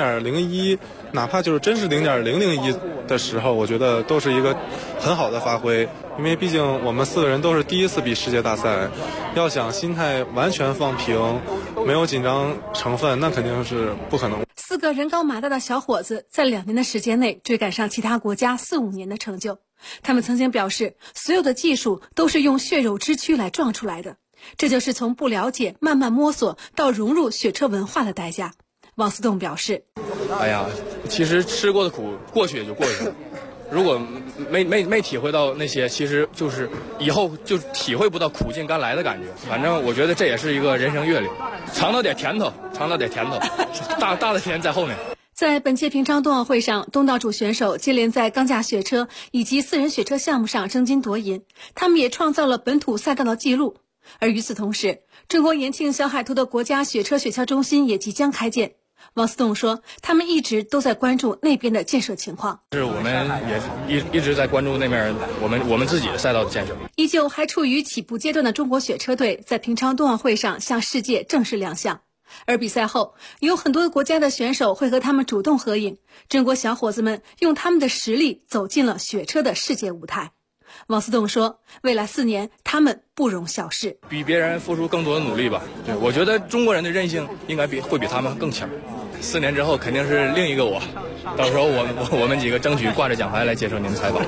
0.01，哪怕就是真是0.001的时候，我觉得都是一个很好的发挥。因为毕竟我们4个人都是第一次比世界大赛，要想心态完全放平，没有紧张成分，那肯定是不可能。 4个人高马大的小伙子在2年的时间内追赶上其他国家4、5年的成就。他们曾经表示，所有的技术都是用血肉之躯来撞出来的，这就是从不了解慢慢摸索到融入雪车文化的代价。王思栋表示， 哎呀，其实吃过的苦过去也就过去了，如果没体会到那些，其实就是以后就体会不到苦尽甘来的感觉。反正我觉得这也是一个人生阅历，尝到点甜头，大的甜在后面。 在本届平昌冬奥会上，东道主选手接连在钢架雪车以及4人雪车项目上争金夺银，他们也创造了本土赛道的记录。而与此同时，中国延庆小海图的国家雪车雪橇中心也即将开建。王思栋说，他们一直都在关注那边的建设情况。 是我们也一直在关注那边我们自己的赛道的建设。 依旧还处于起步阶段的中国雪车队在平昌冬奥会上向世界正式亮相。而比赛后，有很多国家的选手会和他们主动合影。中国小伙子们用他们的实力走进了雪车的世界舞台。王思栋说，未来4年他们不容小视， 比别人付出更多的努力吧。对，我觉得中国人的韧性应该会比他们更强。4年之后肯定是另一个我，到时候我们几个争取挂着奖牌来接受您的采访。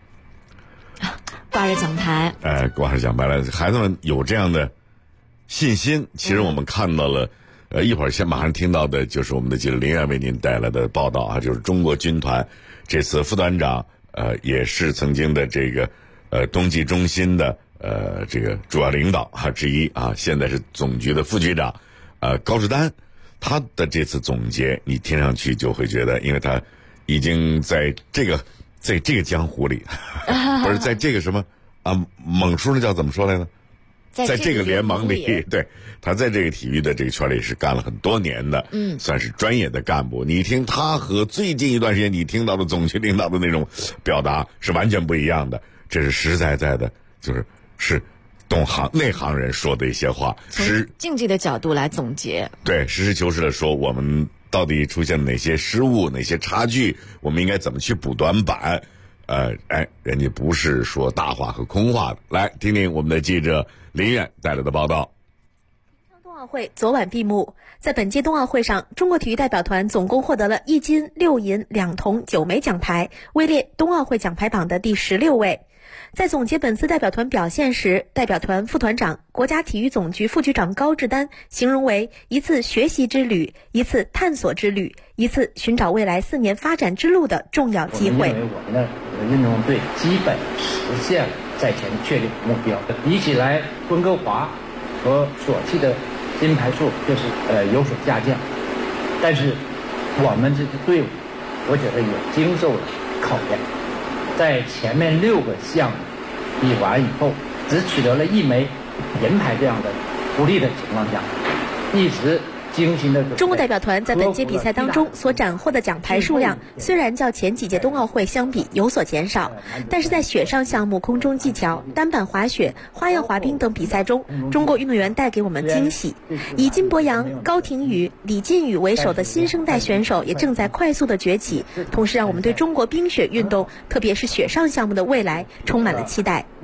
挂着奖牌， 挂着奖牌来，孩子们有这样的信心。其实我们看到了，一会儿先马上听到的就是我们的记者林远为您带来的报道啊，就是中国军团这次副团长也是曾经的这个冬季中心的这个主要领导之一啊，现在是总局的副局长高志丹。他的这次总结你听上去就会觉得，因为他已经在这个江湖里不是在这个什么猛叔那叫怎么说来着，在这个联盟里，对，他在这个体育的这个圈里是干了很多年的，算是专业的干部。你听他和最近一段时间你听到的总局领导的那种表达是完全不一样的，这是实实在在的，是懂行内行人说的一些话， 从竞技的角度来总结， 对，实事求是的说我们到底出现了哪些失误，哪些差距，我们应该怎么去补短板。人家不是说大话和空话的。来听听我们的记者林远带来的报道。 平昌冬奥会昨晚闭幕，在本届冬奥会上，中国体育代表团总共获得了1金6银2铜9枚奖牌，位列冬奥会奖牌榜的第16位。在总结本次代表团表现时，代表团副团长、国家体育总局副局长高志丹形容为一次学习之旅，一次探索之旅，一次寻找未来4年发展之路的重要机会。 我认为我们的运动队基本实现了在前确立目标，比起来温哥华和索契的金牌数就是有所下降，但是我们这支队伍我觉得也经受了考验。在前面6个项目比完以后，只取得了1枚银牌这样的不利的情况下，一直精心的准备。 中国代表团在本届比赛当中所斩获的奖牌数量虽然较前几届冬奥会相比有所减少，但是在雪上项目、空中技巧、单板滑雪、花样滑冰等比赛中，中国运动员带给我们惊喜。以金博洋、高亭宇、李靖宇为首的新生代选手也正在快速的崛起，同时让我们对中国冰雪运动，特别是雪上项目的未来充满了期待。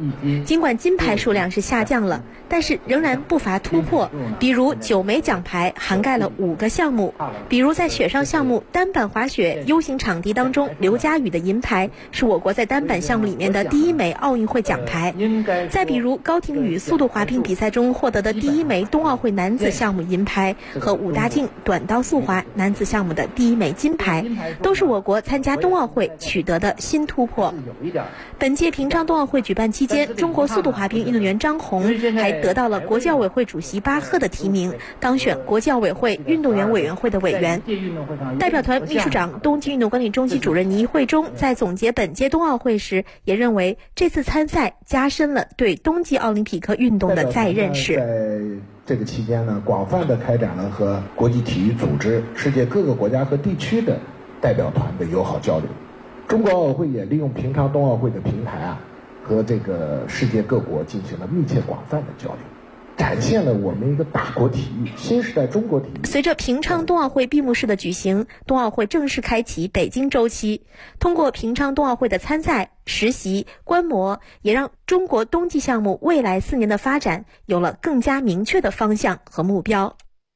尽管金牌数量是下降了，但是仍然不乏突破。比如9枚奖牌涵盖了5个项目，比如在雪上项目单板滑雪 U 型场地当中，刘佳宇的银牌是我国在单板项目里面的第1枚奥运会奖牌。再比如高亭宇速度滑冰比赛中获得的第1枚冬奥会男子项目银牌，和武大靖短道速滑男子项目的第1枚金牌，都是我国参加冬奥会取得的新突破。本届平昌冬奥会举办期间，中国速度滑冰运动员张虹还得到了国际奥委会主席巴赫的提名，当选国际奥委会运动员委员会的委员。代表团秘书长、冬季运动管理中心主任倪慧忠在总结本届冬奥会时，也认为这次参赛加深了对冬季奥林匹克运动的再认识。 在这个期间呢，广泛的开展了和国际体育组织、世界各个国家和地区的代表团的友好交流。中国奥委会也利用平昌冬奥会的平台和这个世界各国进行了密切广泛的交流，展现了我们一个大国体育新时代中国体育。 随着平昌冬奥会闭幕式的举行，冬奥会正式开启北京周期。通过平昌冬奥会的参赛、实习、观摩，也让中国冬季项目未来4年的发展有了更加明确的方向和目标。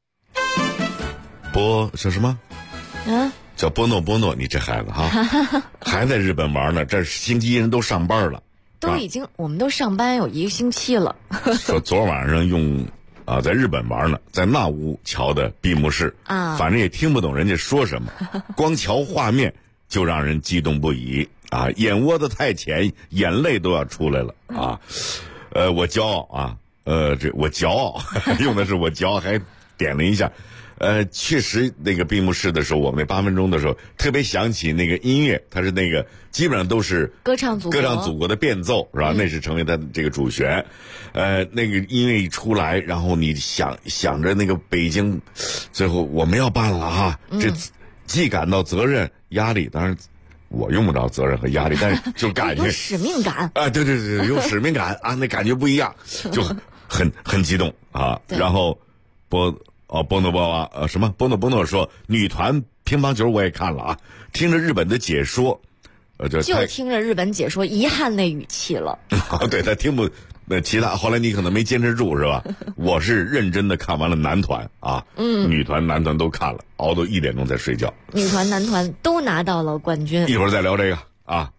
叫什么？叫波诺，你这孩子还在日本玩呢。这星期一人都上班了， 我们都上班有1个星期了。 说昨晚上在日本玩呢，在那乌桥的闭幕式反正也听不懂人家说什么，光瞧画面就让人激动不已眼窝子太浅，眼泪都要出来了我骄傲我骄傲用的是我骄傲，还点了一下。确实那个闭幕式的时候，我们那8分钟的时候特别想起那个音乐，它是那个基本上都是歌唱祖国的变奏，是吧？那是成为它的这个主旋。那个音乐一出来，然后你想着那个北京最后我们要办了这既感到责任压力，当然我用不着责任和压力，但是就感觉有使命感对，有使命感那感觉不一样，就很激动然后波诺说女团乒乓球我也看了听着日本的解说， 就听着日本解说遗憾那语气了对，他听不其他，后来你可能没坚持住是吧？我是认真的看完了男团女团男团都看了，熬到1点钟才睡觉。 女团男团都拿到了冠军。 一会儿再聊这个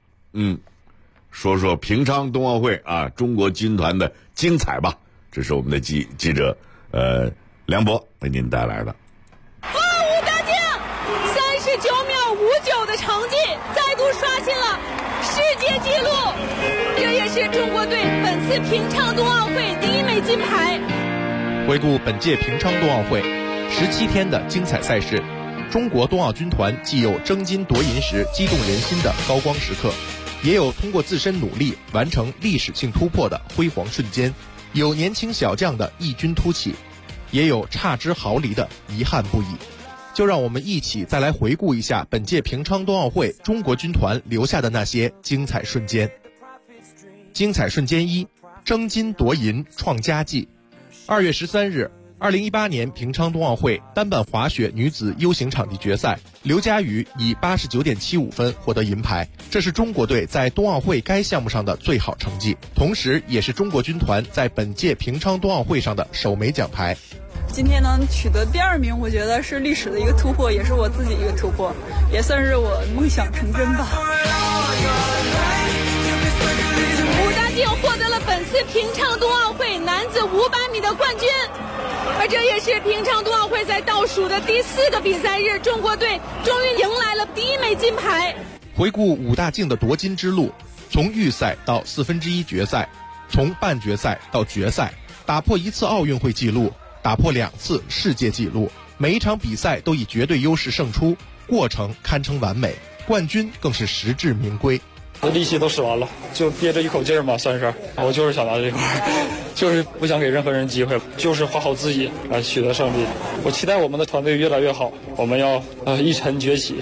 说说平昌冬奥会中国军团的精彩吧。这是我们的记者梁博为您带来的。 武大靖39秒59的成绩再度刷新了世界纪录，这也是中国队本次平昌冬奥会第1枚金牌。 回顾本届平昌冬奥会17天的精彩赛事，中国冬奥军团既有争金夺银时激动人心的高光时刻，也有通过自身努力完成历史性突破的辉煌瞬间，有年轻小将的异军突起，也有差之毫厘的遗憾不已。就让我们一起再来回顾一下本届平昌冬奥会中国军团留下的那些精彩瞬间。精彩瞬间1：争金夺银创佳绩。2月13日，2018年平昌冬奥会单板滑雪女子 U 型场地决赛，刘佳宇以89.75分获得银牌，这是中国队在冬奥会该项目上的最好成绩，同时也是中国军团在本届平昌冬奥会上的首枚奖牌。 今天能取得第2名，我觉得是历史的一个突破，也是我自己一个突破，也算是我梦想成真吧。 武大靖获得了本次平昌冬奥会男子500米的冠军，而这也是平昌冬奥会在倒数的第4个比赛日，中国队终于迎来了第1枚金牌。 回顾武大靖的夺金之路，从预赛到1/4决赛，从半决赛到决赛，打破1次奥运会纪录，打破2次世界纪录，每一场比赛都以绝对优势胜出，过程堪称完美，冠军更是实至名归。 力气都使完了，就憋着一口劲儿嘛，算是我就是想拿这块，就是不想给任何人机会，就是花好自己来取得胜利。我期待我们的团队越来越好，我们要一沉崛起。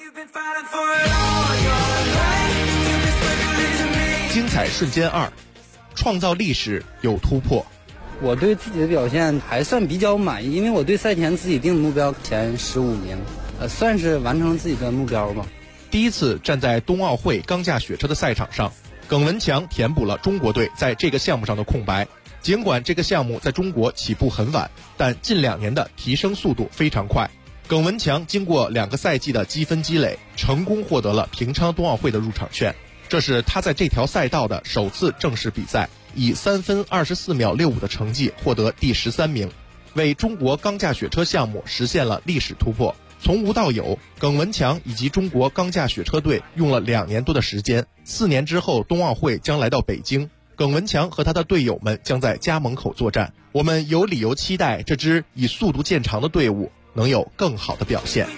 精彩瞬间2：创造历史有突破。 我对自己的表现还算比较满意，因为我对赛前自己定的目标前15名，算是完成了自己的目标吧。 第一次站在冬奥会钢架雪车的赛场上， 耿文强填补了中国队在这个项目上的空白。尽管这个项目在中国起步很晚，但近2年的提升速度非常快。耿文强经过2个赛季的积分积累，成功获得了平昌冬奥会的入场券。这是他在这条赛道的首次正式比赛，以3分24秒65的成绩获得第13名，为中国钢架雪车项目实现了历史突破。从无到有，耿文强以及中国钢架雪车队用了2年多的时间。4年之后，冬奥会将来到北京，耿文强和他的队友们将在家门口作战。我们有理由期待这支以速度见长的队伍能有更好的表现。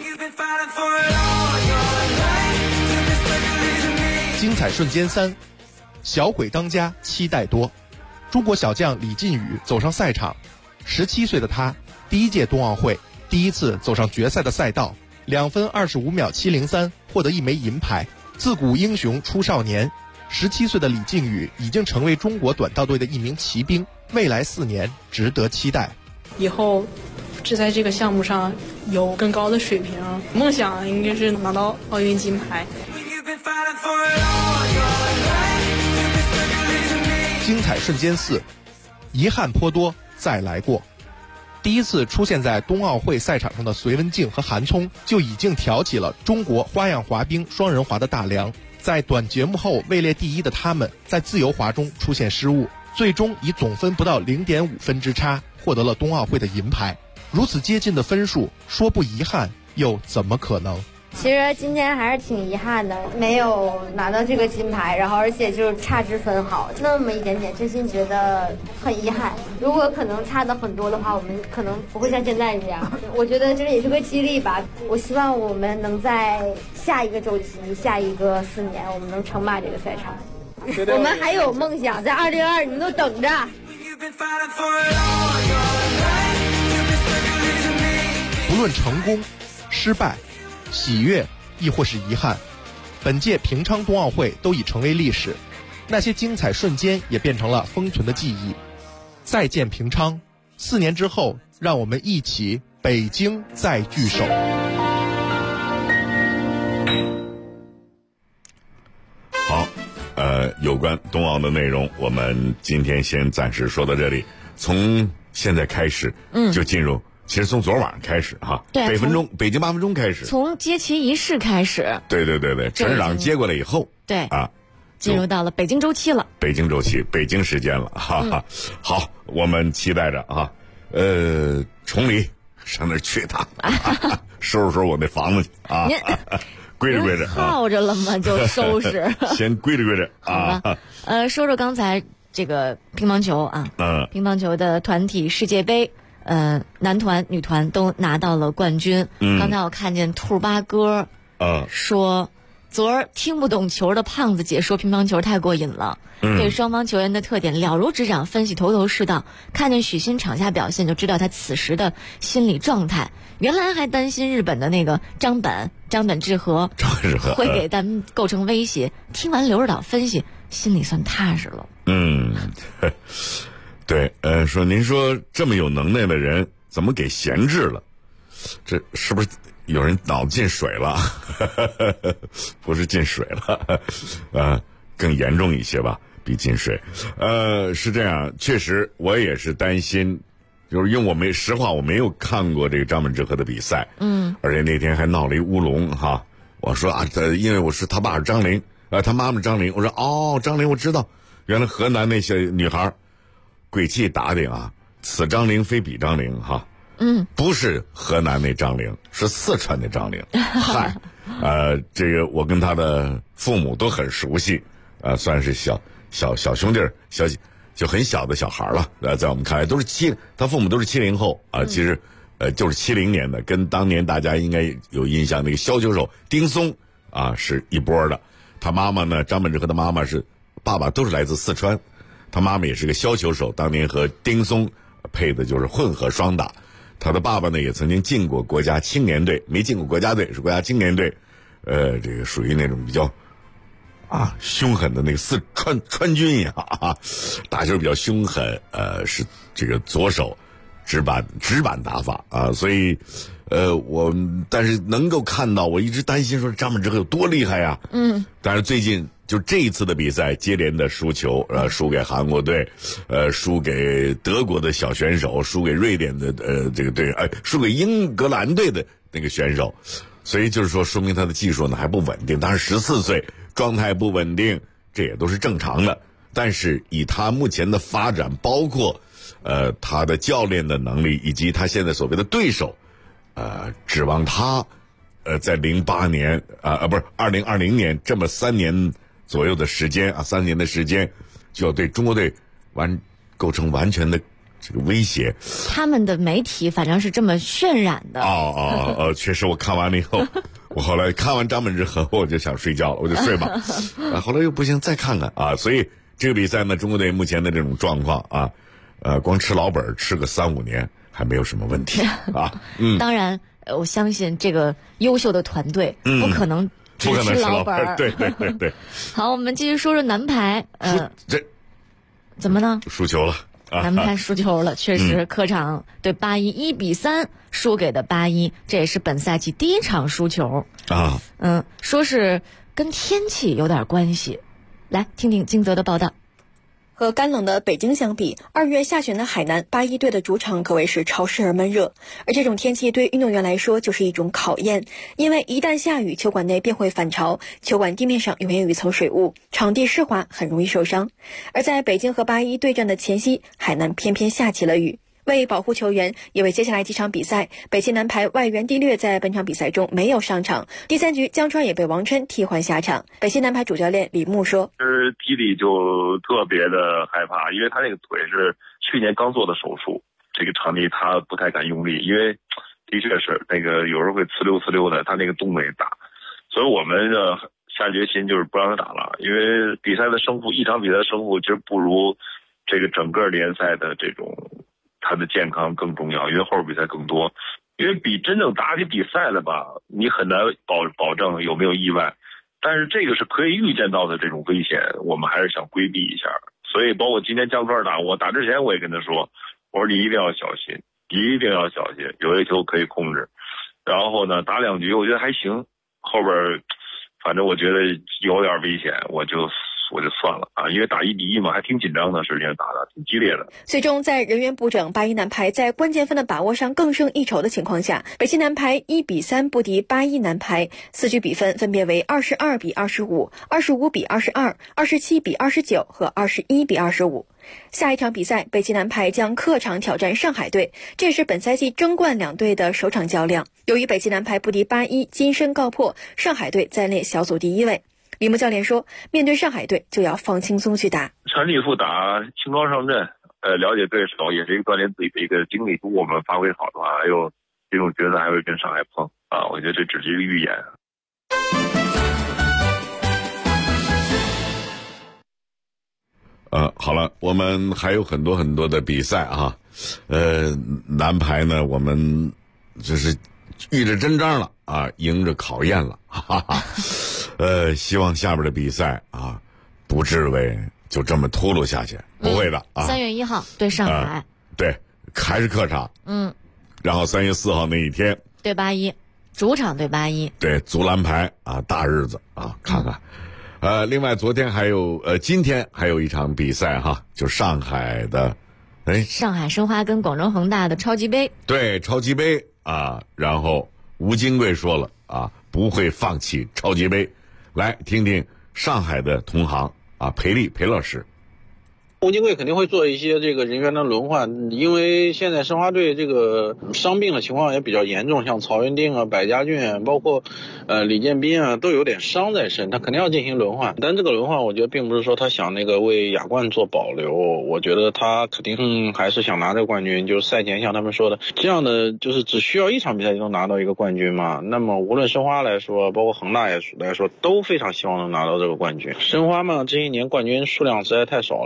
精彩瞬间3，小鬼当家，期待多。中国小将李靖宇走上赛场，17岁的他，第1届冬奥会第一次走上决赛的赛道，2分25秒703获得1枚银牌。自古英雄出少年，17岁的李靖宇已经成为中国短道队的一名骑兵，未来4年值得期待。 以后只在这个项目上有更高的水平，梦想应该是拿到奥运金牌。 精彩瞬间4，遗憾颇多，再来过。第一次出现在冬奥会赛场上的隋文静和韩聪就已经挑起了中国花样滑冰双人滑的大梁。在短节目后位列第1的他们，在自由滑中出现失误，最终以总分不到0.5分之差获得了冬奥会的银牌。如此接近的分数，说不遗憾又怎么可能？ 其实今天还是挺遗憾的，没有拿到这个金牌，然后而且就是差之分好那么一点点，真心觉得很遗憾。如果可能差的很多的话，我们可能不会像现在这样。我觉得这也是个激励吧。我希望我们能在下一个周期、下一个4年，我们能称霸这个赛场。我们还有梦想，在2022，你们都等着。 不论成功、失败、喜悦亦或是遗憾，本届平昌冬奥会都已成为历史，那些精彩瞬间也变成了封存的记忆。再见平昌，4年之后，让我们一起北京再聚首。 好，有关冬奥的内容，我们今天先暂时说到这里。从现在开始，就进入。其实从昨晚上开始哈， 对， 北京8分钟开始， 从接旗仪式开始， 对，陈市长接过来以后， 对进入到了北京周期了， 北京周期，北京时间了，哈哈。好，我们期待着啊，崇礼上那儿去一趟，收拾我那房子去啊，归着归着， 耗着了吗？就收拾， 先归着归着啊。 说说刚才这个乒乓球啊，乒乓球的团体世界杯。男团、女团都拿到了冠军。刚才我看见兔八哥说，昨儿听不懂球的胖子解说乒乓球太过瘾了，对双方球员的特点了如指掌，分析头头是道。看见许昕场下表现，就知道他此时的心理状态。原来还担心日本的那个张本智和会给咱们构成威胁，听完刘指导分析，心里算踏实了。 对，说您说这么有能耐的人怎么给闲置了？这是不是有人脑子进水了？不是进水了，更严重一些吧，比进水。是这样，确实我也是担心，就是因为实话我没有看过这个张本智和的比赛，而且那天还闹了一乌龙哈。我说因为我是他爸是张琳，他妈妈张琳，我说张琳我知道，原来河南那些女孩。鬼气打顶啊！此张陵非彼张陵哈，不是河南那张陵，是四川那张陵。嗨，这个我跟他的父母都很熟悉，算是小兄弟就很小的小孩了。在我们看来都是他父母都是70后啊，其实就是70年的，跟当年大家应该有印象那个削球手丁松啊是一波的。他妈妈呢，张本智和的妈妈爸爸都是来自四川。他妈妈也是个削球手，当年和丁松配的就是混合双打。他的爸爸呢也曾经进过国家青年队，没进过国家队，是国家青年队。这个属于那种比较凶狠的那个四川军一样啊，打球比较凶狠。是这个左手， 直板打法啊，所以但是能够看到，我一直担心说张本智和有多厉害呀。但是最近就这一次的比赛接连的输球，输给韩国队，输给德国的小选手，输给瑞典的这个队，输给英格兰队的那个选手，所以就是说明他的技术呢还不稳定。当然14岁状态不稳定，这也都是正常的。但是以他目前的发展，包括他的教练的能力，以及他现在所谓的对手，指望他在08年不是2020年这么3年左右的时间啊，3年的时间就要对中国队构成完全的这个威胁。 他们的媒体反正是这么渲染的。 确实，我看完了以后，我后来看完张本智和我就想睡觉了，我就睡吧。后来又不行，再看看啊。所以这个比赛呢，中国队目前的这种状况啊，光吃老本吃个3-5年还没有什么问题啊。 当然，我相信这个优秀的团队不可能只吃老本。 对。 好，我们继续说说男排。怎么呢？ 输球了。 男排输球了，确实客场对1-3输给的8-1，这也是本赛季第一场输球啊。说是跟天气有点关系。来听听金泽的报道。 和干冷的北京相比，2月下旬的海南8-1队的主场可谓是潮湿而闷热，而这种天气对运动员来说就是一种考验，因为一旦下雨，球馆内便会反潮，球馆地面上永远有一层水雾，场地湿滑，很容易受伤。而在北京和8-1对战的前夕，海南偏偏下起了雨。为保护球员，也为接下来几场比赛，北京男排外援蒂略在本场比赛中没有上场。第3局，江川也被王琛替换下场。北京男排主教练李牧说：“ 踢里就特别的害怕，因为他那个腿是去年刚做的手术，这个场地他不太敢用力，因为的确是那个有时候会呲溜的，他那个动没大，所以我们下决心就是不让他打了，因为比赛的胜负，一场比赛的胜负其实不如这个整个联赛的这种。”他的健康更重要，因为后边比赛更多，因为比真正打起比赛了吧，你很难保证有没有意外，但是这个是可以预见到的这种危险，我们还是想规避一下。所以包括今天江川打之前我也跟他说，我说你一定要小心，有些球可以控制，然后呢打2局我觉得还行，后边反正我觉得有点危险，我就算了啊，因为打1-1嘛，还挺紧张的，实际上打的挺激烈的。 最终在人员不整，8-1男排在关键分的把握上更胜一筹的情况下，北京男排1-3不敌8-1男排，4局比分分别为22-25、25-22、27-29和21-25。下一场比赛，北京男排将客场挑战上海队，这也是本赛季争冠2队的首场较量。由于北京男排不敌8-1，金身告破，上海队暂列小组第1位。李牧教练说，面对上海队就要放轻松去打， 全力以赴打，轻装上阵，了解对手，也是一个锻炼自己的一个经历。如果我们发挥好的话，还有这种角色还会跟上海碰啊，我觉得这只是一个预演。 好了，我们还有很多的比赛啊，男排呢，我们就是遇着真章了啊，迎着考验了，哈哈。希望下边的比赛啊，不至为就这么秃噜下去，不会的啊。 3月1号对上海， 对，还是客场，然后3月4号那一天对8-1，主场对8-1， 对，足篮排啊，大日子啊，看看。另外昨天还有今天还有一场比赛哈，就上海的， 上海申花跟广州恒大的超级杯， 对，超级杯啊，然后吴金贵说了啊，不会放弃超级杯。来听听上海的同行啊，裴老师。 吴金贵肯定会做一些这个人员的轮换，因为现在申花队这个伤病的情况也比较严重，像曹云定啊、百家俊，包括李建斌啊，都有点伤在身，他肯定要进行轮换。但这个轮换，我觉得并不是说他想那个为亚冠做保留，我觉得他肯定还是想拿这个冠军。就是赛前像他们说的，这样的就是只需要一场比赛就能拿到一个冠军嘛。那么无论申花来说，包括恒大来说，都非常希望能拿到这个冠军。申花嘛，这一年冠军数量实在太少了，如果能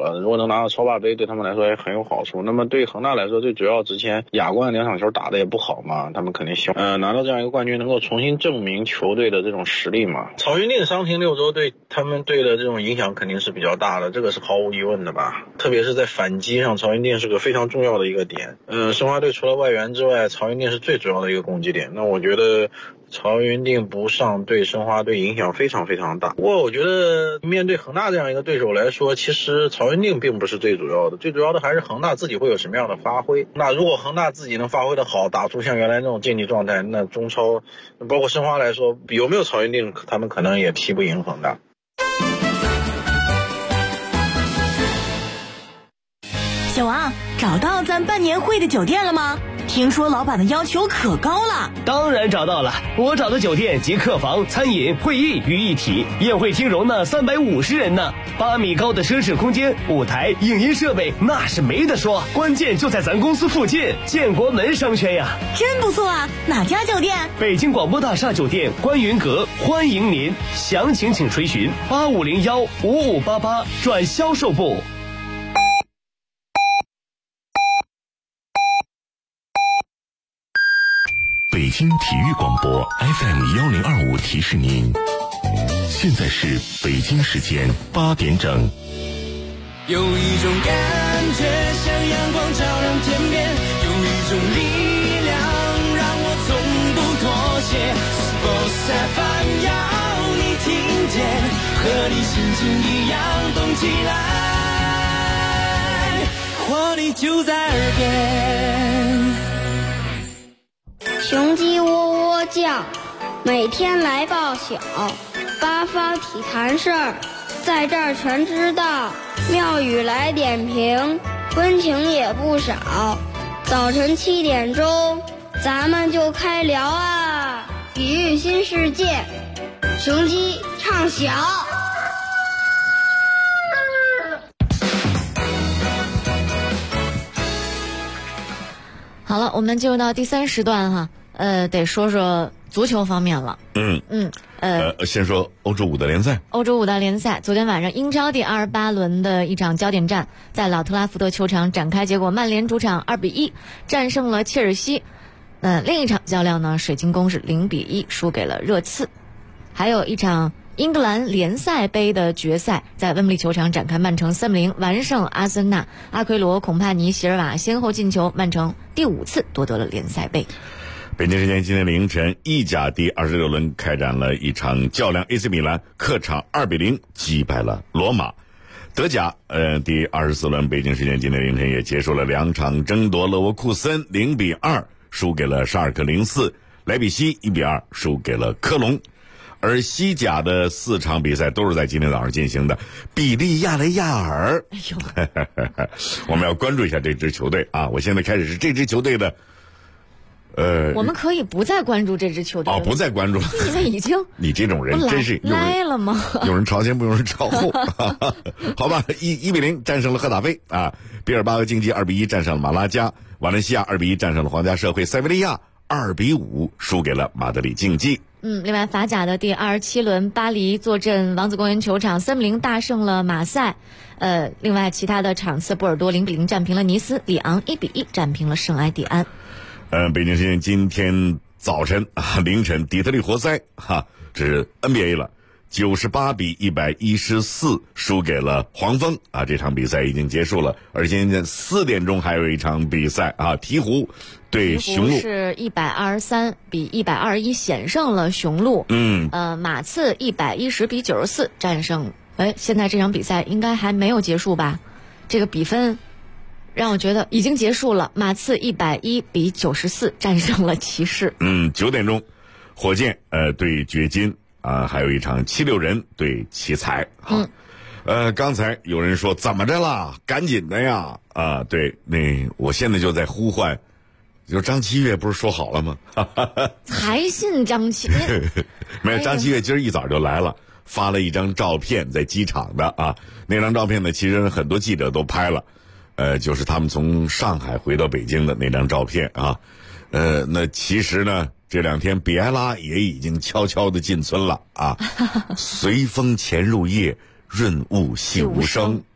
能拿到超霸杯对他们来说也很有好处。那么对恒大来说，最主要之前亚冠2场球打得也不好嘛，他们肯定希望拿到这样一个冠军，能够重新证明球队的这种实力嘛。曹云定伤停6周对他们队的这种影响肯定是比较大的，这个是毫无疑问的吧。特别是在反击上，曹云定是个非常重要的一个点。申花队除了外援之外，曹云定是最主要的一个攻击点。那我觉得曹云定不上对申花队影响非常非常大。不过我觉得面对恒大这样一个对手来说，其实曹云定并不是最主要的，最主要的还是恒大自己会有什么样的发挥。那如果恒大自己能发挥的好，打出像原来那种竞技状态，那中超包括申花来说，有没有曹云定他们可能也踢不赢恒大。 小王，找到咱办年会的酒店了吗？听说老板的要求可高了。 当然找到了，我找的酒店集客房、餐饮、会议于一体，宴会厅容纳350人呢，8米高的奢侈空间，舞台、影音设备那是没得说，关键就在咱公司附近，建国门商圈呀。 真不错啊，哪家酒店？ 北京广播大厦酒店观云阁，欢迎您，详情请垂询8501-5588转销售部。 北京体育广播 FM1025提示您，现在是北京时间8点整。 有一种感觉像阳光照亮天边，有一种力量让我从不妥协。Sports FM 要你听见，和你心情一样动起来，活力就在耳边。 雄鸡喔喔叫，每天来报晓，八方体坛事儿，在这儿全知道。庙宇来点评，温情也不少。早晨7点钟，咱们就开聊啊！体育新世界，雄鸡唱晓。 好了，我们进入到第3时段哈，得说说足球方面了。 先说欧洲5大联赛。 欧洲5大联赛，昨天晚上英超第28轮的一场焦点战在老特拉福德球场展开，结果曼联主场2-1战胜了切尔西。另一场较量呢，水晶宫是0-1输给了热刺。还有一场英格兰联赛杯的决赛在温布利球场展开，曼城3-0完胜阿森纳，阿奎罗、孔帕尼、席尔瓦先后进球，曼城第5次夺得了联赛杯。 北京时间今天凌晨，意甲第26轮开展了一场较量 ，AC 米兰客场2-0击败了罗马。德甲第24轮，北京时间今天凌晨也结束了2场争夺，勒沃库森0-2输给了沙尔克04，莱比锡1-2输给了科隆。而西甲的4场比赛都是在今天早上进行的，比利亚雷亚尔，我们要关注一下这支球队啊！我现在开始是这支球队的。 我们可以不再关注这支球队了。 不再关注了。 因为已经你这种人真是来了吗？ 有人朝前不有人朝后。好吧，1-0战胜了赫塔菲啊，比尔巴鄂竞技2-1战胜了马拉加，瓦伦西亚2-1战胜了皇家社会，塞维利亚2-5输给了马德里竞技。 另外法甲的第27轮，巴黎坐镇王子公园球场3-0大胜了马赛。另外其他的场次，波尔多0-0战平了尼斯，里昂1-1战平了圣埃蒂安。 北京时间今天早晨凌晨，底特律活塞这是 NBA 了，98-114输给了黄蜂啊！这场比赛已经结束了，而今天4点钟还有一场比赛啊，鹈鹕对雄鹿是123-121险胜了雄鹿。马刺110-94战胜。现在这场比赛应该还没有结束吧？这个比分让我觉得已经结束了，马刺110-94战胜了骑士。 9点钟，火箭对掘金啊，还有一场76人对奇才。刚才有人说怎么着了？赶紧的呀！对，我现在就在呼唤，就张七月不是说好了吗？ 还信张七月？ 没有，张七月今儿一早就来了，发了一张照片在机场的啊。那张照片呢，其实很多记者都拍了。就是他们从上海回到北京的那张照片啊，那其实呢，这2天比埃拉也已经悄悄的进村了啊。随风潜入夜，润物细无声。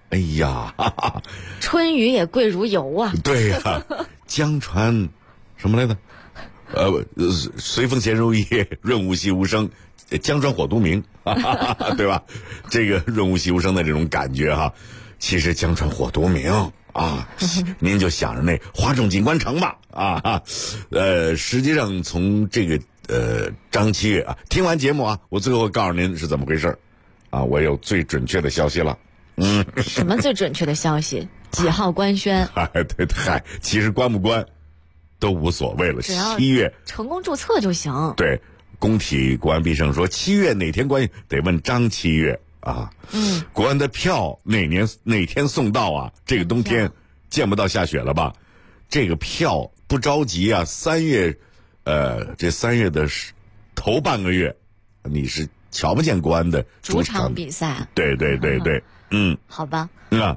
哎呀，哈哈， 春雨也贵如油啊。 对呀，江船什么来着？随风潜入夜，润物细无声，江船火独明，对吧？这个润物细无声的这种感觉哈，其实江船火独明啊，您就想着那华中锦官城吧啊，实际上从这个张七月啊，听完节目啊，我最后告诉您是怎么回事啊，我有最准确的消息了。 什么最准确的消息？几号官宣？ 对，其实关不关都无所谓了。7月成功注册就行。 对，工体国安必胜说7月哪天关得问张七月啊。国安的票哪天送到啊？这个冬天见不到下雪了吧？这个票不着急啊，3月，这3月的头半个月，你是瞧不见国安的主场比赛。 对， 好吧。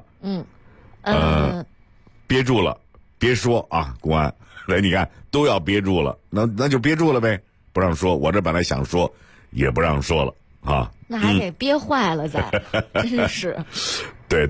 憋住了，别说啊，国安，来，你看都要憋住了，那就憋住了呗，不让说。我这本来想说，也不让说了啊。 那还给憋坏了再，真是。 对，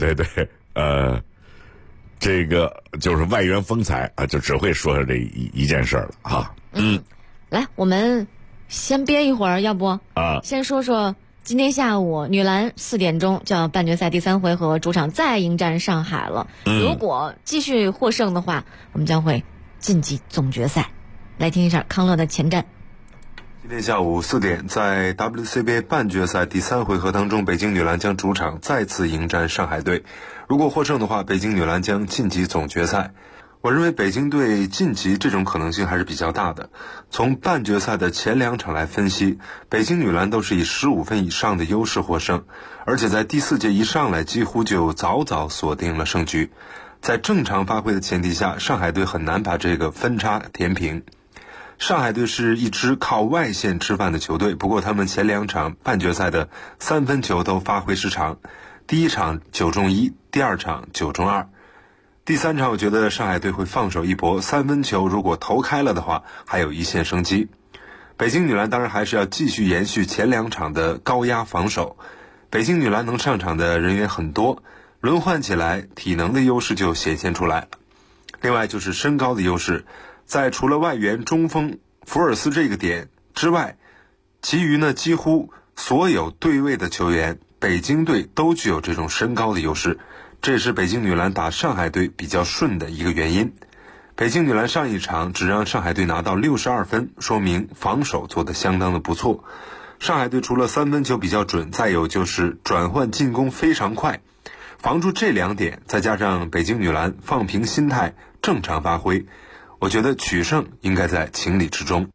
这个就是外援风采啊，就只会说这一件事了啊。 来，我们先憋一会儿，要不先说说今天下午女篮4点钟就要半决赛第3回合主场再迎战上海了。如果继续获胜的话，我们将会晋级总决赛。来听一下康乐的前瞻。 今天下午4点，在 WCBA 半决赛第3回合当中，北京女篮将主场再次迎战上海队。如果获胜的话，北京女篮将晋级总决赛。我认为北京队晋级这种可能性还是比较大的。从半决赛的前2场来分析，北京女篮都是以15分以上的优势获胜，而且在第4节一上来几乎就早锁定了胜局。在正常发挥的前提下，上海队很难把这个分差填平。上海队是一支靠外线吃饭的球队，不过他们前2场半决赛的3分球都发挥失常，第1场9中1，第2场9中2。第3场我觉得上海队会放手一搏，3分球如果投开了的话，还有一线生机。北京女篮当然还是要继续延续前2场的高压防守。北京女篮能上场的人员很多，轮换起来体能的优势就显现出来了。另外就是身高的优势，在除了外援中锋福尔斯这个点之外，其余呢几乎所有对位的球员，北京队都具有这种身高的优势。这也是北京女篮打上海队比较顺的一个原因。北京女篮上一场只让上海队拿到62分，说明防守做得相当的不错。上海队除了3分球比较准，再有就是转换进攻非常快。防住这2点，再加上北京女篮放平心态，正常发挥，我觉得取胜应该在情理之中。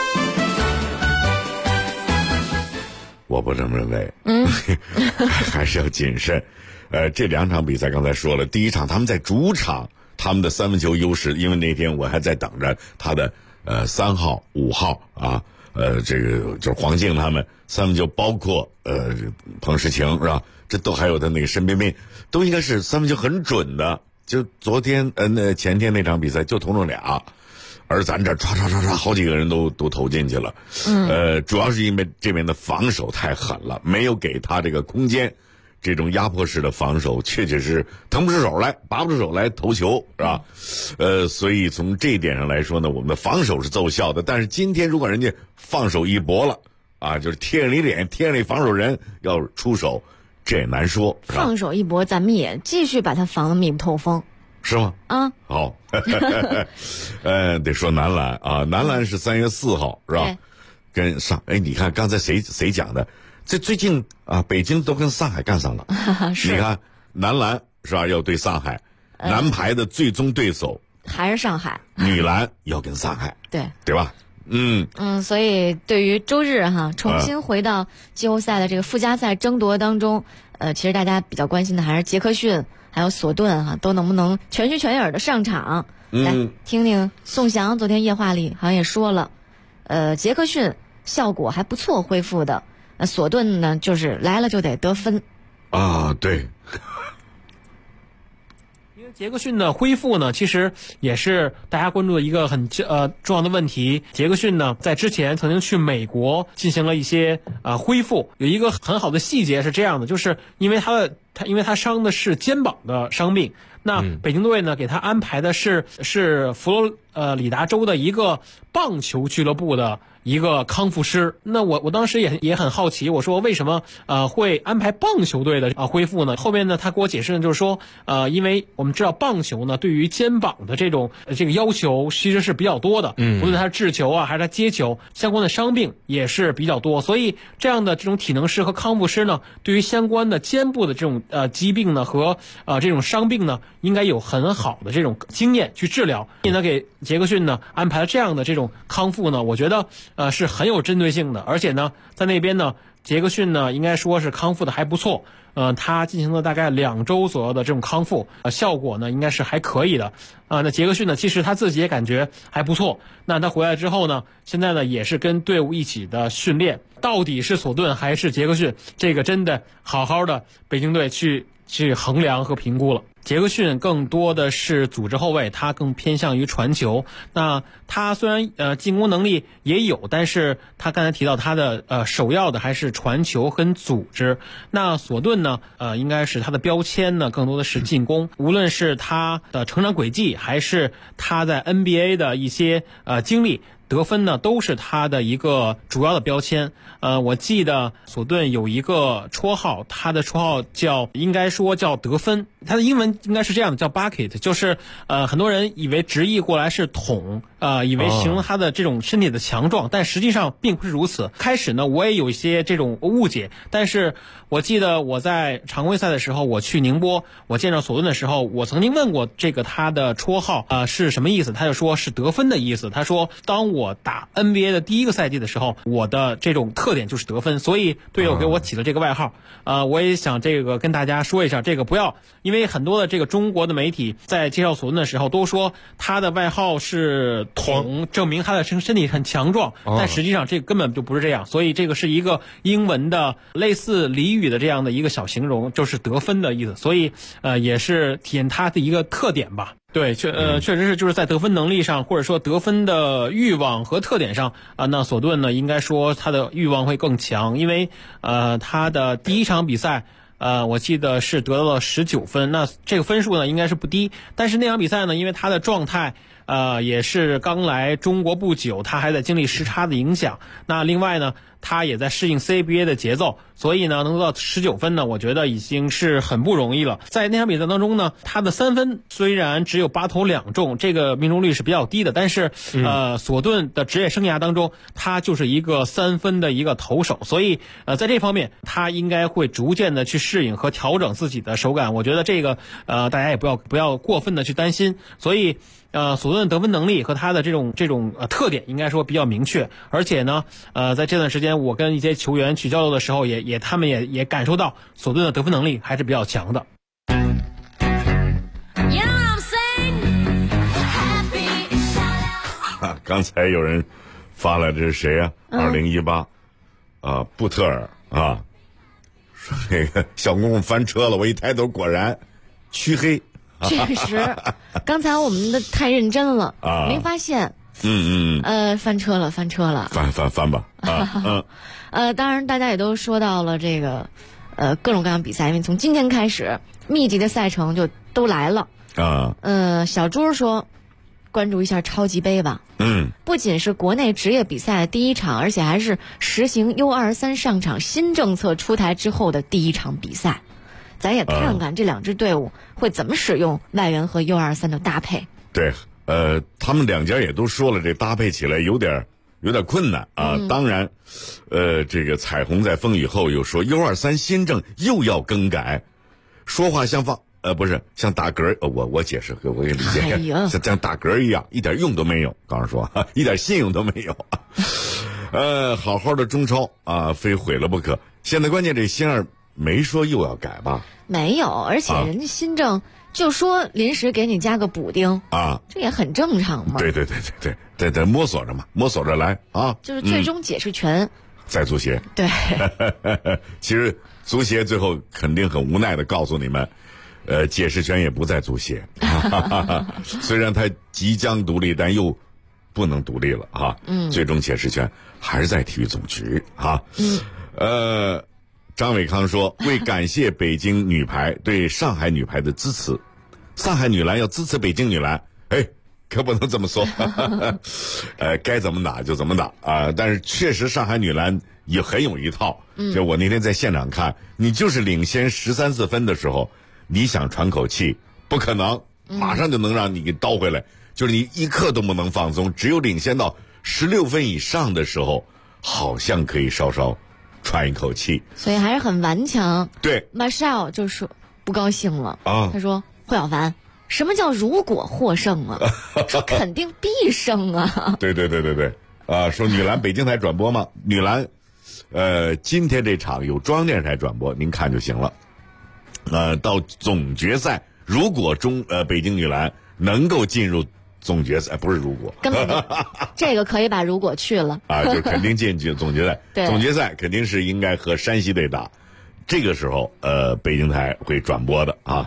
我不这么认为，还是要谨慎。这2场比赛刚才说了，第1场他们在主场，他们的3分球优势，因为那天我还在等着他的3号、5号啊，这个就是黄静他们3分球，包括彭世晴是吧？这都还有他那个申彬彬，都应该是3分球很准的。就昨天前天那场比赛就投中俩，而咱这唰好几个人都投进去了。主要是因为这边的防守太狠了，没有给他这个空间。这种压迫式的防守确实是腾不出手来，拔不出手来投球，是吧？所以从这一点上来说呢，我们的防守是奏效的。但是今天如果人家放手一搏了啊，就是贴着你脸，贴着你防守人要出手，这也难说。 放手一搏，咱们也继续把它防得密不透风， 是吗？ 啊， 好，得说男篮啊，男篮是3月4号是吧？跟你看刚才谁讲的？这最近啊，北京都跟上海干上了。你看男篮是吧，要对上海，男排的最终对手还是上海， 女篮要跟上海，对吧？ 所以对于周日重新回到季后赛的这个附加赛争夺当中，其实大家比较关心的还是杰克逊还有索顿都能不能全虚全影的上场。来听听宋翔昨天夜话里好像也说了，杰克逊效果还不错，恢复的。索顿呢，就是来了就得得分啊，对。 因为杰克逊的恢复呢，其实也是大家关注的一个很重要的问题。杰克逊呢，在之前曾经去美国进行了一些恢复，有一个很好的细节是这样的，就是因为他的因为他伤的是肩膀的伤病，那北京队呢给他安排的是佛罗里达州的一个棒球俱乐部的一个康复师。那我当时也很好奇，我说为什么会安排棒球队的恢复呢？后面呢他给我解释呢，就是说因为我们知道棒球呢对于肩膀的这个要求其实是比较多的，无论他掷球啊还是他接球，相关的伤病也是比较多，所以这样的这种体能师和康复师呢，对于相关的肩部的这种疾病呢和这种伤病呢，应该有很好的这种经验去治疗。所以呢给杰克逊呢安排了这样的这种康复呢，我觉得是很有针对性的，而且呢在那边呢杰克逊呢应该说是康复的还不错，他进行了大概2周左右的这种康复，效果呢应该是还可以的。那杰克逊呢其实他自己也感觉还不错，那他回来之后呢，现在呢也是跟队伍一起的训练。到底是索顿还是杰克逊，这个真的好好的北京队去衡量和评估了。杰克逊更多的是组织后卫，他更偏向于传球。那他虽然进攻能力也有，但是他刚才提到他的首要的还是传球跟组织。那索顿呢应该是他的标签呢更多的是进攻，无论是他的成长轨迹还是他在 NBA 的一些经历，得分呢都是他的一个主要的标签。我记得索顿有一个绰号，他的绰号应该说叫得分，他的英文应该是这样的，叫 bucket， 就是很多人以为直译过来是桶，以为形容他的这种身体的强壮，但实际上并不是如此。开始呢我也有一些这种误解，但是我记得我在常规赛的时候，我去宁波，我见到索顿的时候，我曾经问过这个他的绰号是什么意思，他就说是得分的意思。他说当我打 NBA 的第一个赛季的时候，我的这种特点就是得分，所以队友给我起了这个外号。我也想这个跟大家说一下，这个不要，因为很多的这个中国的媒体在介绍索顿的时候都说他的外号是桶，证明他的身体很强壮，但实际上这个根本就不是这样，所以这个是一个英文的类似俚语的这样的一个小形容，就是得分的意思，所以也是体现他的一个特点吧。对，确实是就是在得分能力上，或者说得分的欲望和特点上那索顿呢应该说他的欲望会更强，因为他的第一场比赛我记得是得到了19分，那这个分数呢应该是不低，但是那场比赛呢因为他的状态也是刚来中国不久，他还在经历时差的影响，那另外呢他也在适应 CBA 的节奏，所以呢能得到19分呢，我觉得已经是很不容易了。在那场比赛当中呢，他的3分虽然只有8投2中，这个命中率是比较低的，但是索顿的职业生涯当中，他就是一个3分的一个投手，所以在这方面他应该会逐渐的去适应和调整自己的手感。我觉得这个大家也不要过分的去担心，所以索顿的得分能力和他的这种特点应该说比较明确，而且呢在这段时间我跟一些球员去交流的时候，他们也感受到索顿的得分能力还是比较强的。 刚才有人发了，这是谁啊？2018布特尔说那个小公公翻车了，我一抬头果然黢黑。 确实，刚才我们的太认真了，没发现。翻车了，翻吧。当然大家也都说到了这个各种各样比赛，因为从今天开始密集的赛程就都来了。小朱说关注一下超级杯吧。不仅是国内职业比赛第一场，而且还是实行 U23 上场新政策出台之后的第一场比赛。咱也看看这两支队伍会怎么使用外援和 U23 的搭配。 对，他们两家也都说了，这搭配起来有点困难啊。当然，这个彩虹在风雨后又说 U23 新政又要更改，说话像不是像打嗝，我解释，我给理解，像打嗝一样，一点用都没有。刚才说一点信用都没有。好好的中超啊，非毁了不可。现在关键这星儿没说又要改吧？没有，而且人家新政就说临时给你加个补丁啊，这也很正常嘛。对，摸索着来啊。就是最终解释权在足协。对，其实足协最后肯定很无奈的告诉你们，解释权也不在足协。虽然他即将独立，但又不能独立了啊。最终解释权还是在体育总局啊。 张伟康说，为感谢北京女排对上海女排的支持，上海女篮要支持北京女篮，哎，可不能这么说，该怎么打就怎么打啊！但是确实上海女篮也很有一套，就我那天在现场看，你就是领先13、14分的时候，你想喘口气不可能，马上就能让你给倒回来，就是你一刻都不能放松，只有领先到16分以上的时候，好像可以稍稍喘一口气， 所以还是很顽强。 对， 马少就说不高兴了啊， 他说霍小凡，什么叫如果获胜啊？说肯定必胜啊！ 对，说女篮北京台转播嘛，女篮，今天这场有中央电视台转播，您看就行了。到总决赛，如果北京女篮能够进入总决赛，不是如果， 根本这个可以把如果去了啊，就肯定进去总决赛。 对， 总决赛肯定是应该和山西队打，这个时候北京台会转播的啊。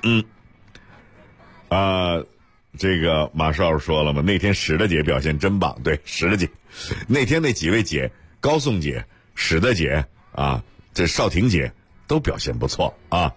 这个马少说了嘛，那天史大姐表现真棒，对，史大姐，那天那几位姐，高颂姐、史大姐啊，这少婷姐都表现不错啊。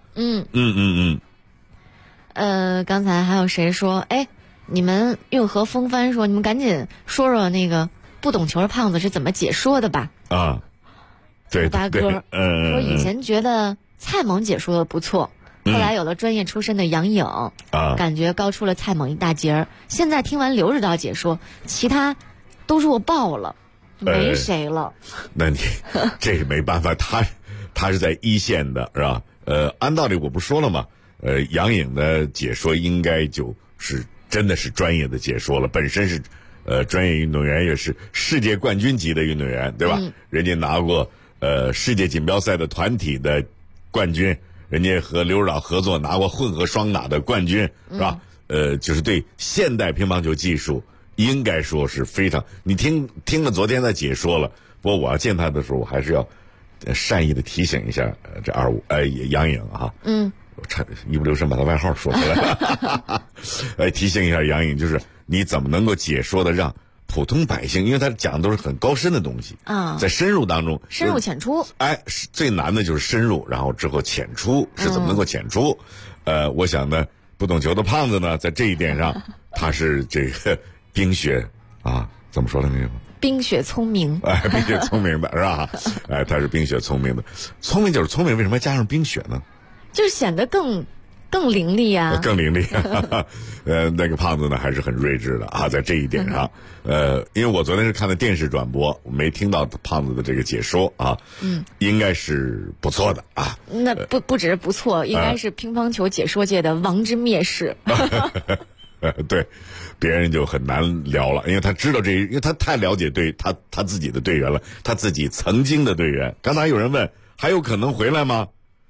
刚才还有谁说，哎，你们运河风帆说，你们赶紧说说那个不懂球的胖子是怎么解说的吧？ 啊，对， 大哥，说以前觉得蔡猛解说的不错。后来有了专业出身的杨颖，感觉高出了蔡猛一大截儿。现在听完刘指导解说，其他都弱爆了，没谁了。 那你这是没办法，他是在一线的，是吧？按道理我不说了吗？杨颖的解说应该就是真的是专业的解说了，本身是专业运动员，也是世界冠军级的运动员，对吧？人家拿过世界锦标赛的团体的冠军。人家和刘指导合作拿过混合双打的冠军，是吧？就是对现代乒乓球技术应该说是非常。你听了昨天的解说了，不过我要见他的时候，我还是要善意的提醒一下这杨颖啊。我差一不留神把他外号说出来了，提醒一下杨颖，就是你怎么能够解说的让普通百姓，因为他讲的都是很高深的东西啊，在深入当中， 深入浅出。 最难的就是深入，然后之后浅出是怎么能够浅出？我想呢，不懂球的胖子呢，在这一点上，他是这个冰雪啊，怎么说的那个？ 冰雪聪明， 冰雪聪明的是吧？他是冰雪聪明的，聪明就是聪明，为什么要加上冰雪呢？ 就显得更伶俐啊， 更伶俐。那个胖子呢还是很睿智的啊，在这一点上，因为我昨天是看的电视转播，我没听到胖子的这个解说啊，应该是不错的啊。 那不只是不错，应该是乒乓球解说界的王之蔑视。 对，别人就很难聊了，因为他知道因为他太了解他自己的队员了，他自己曾经的队员。刚才有人问还有可能回来吗？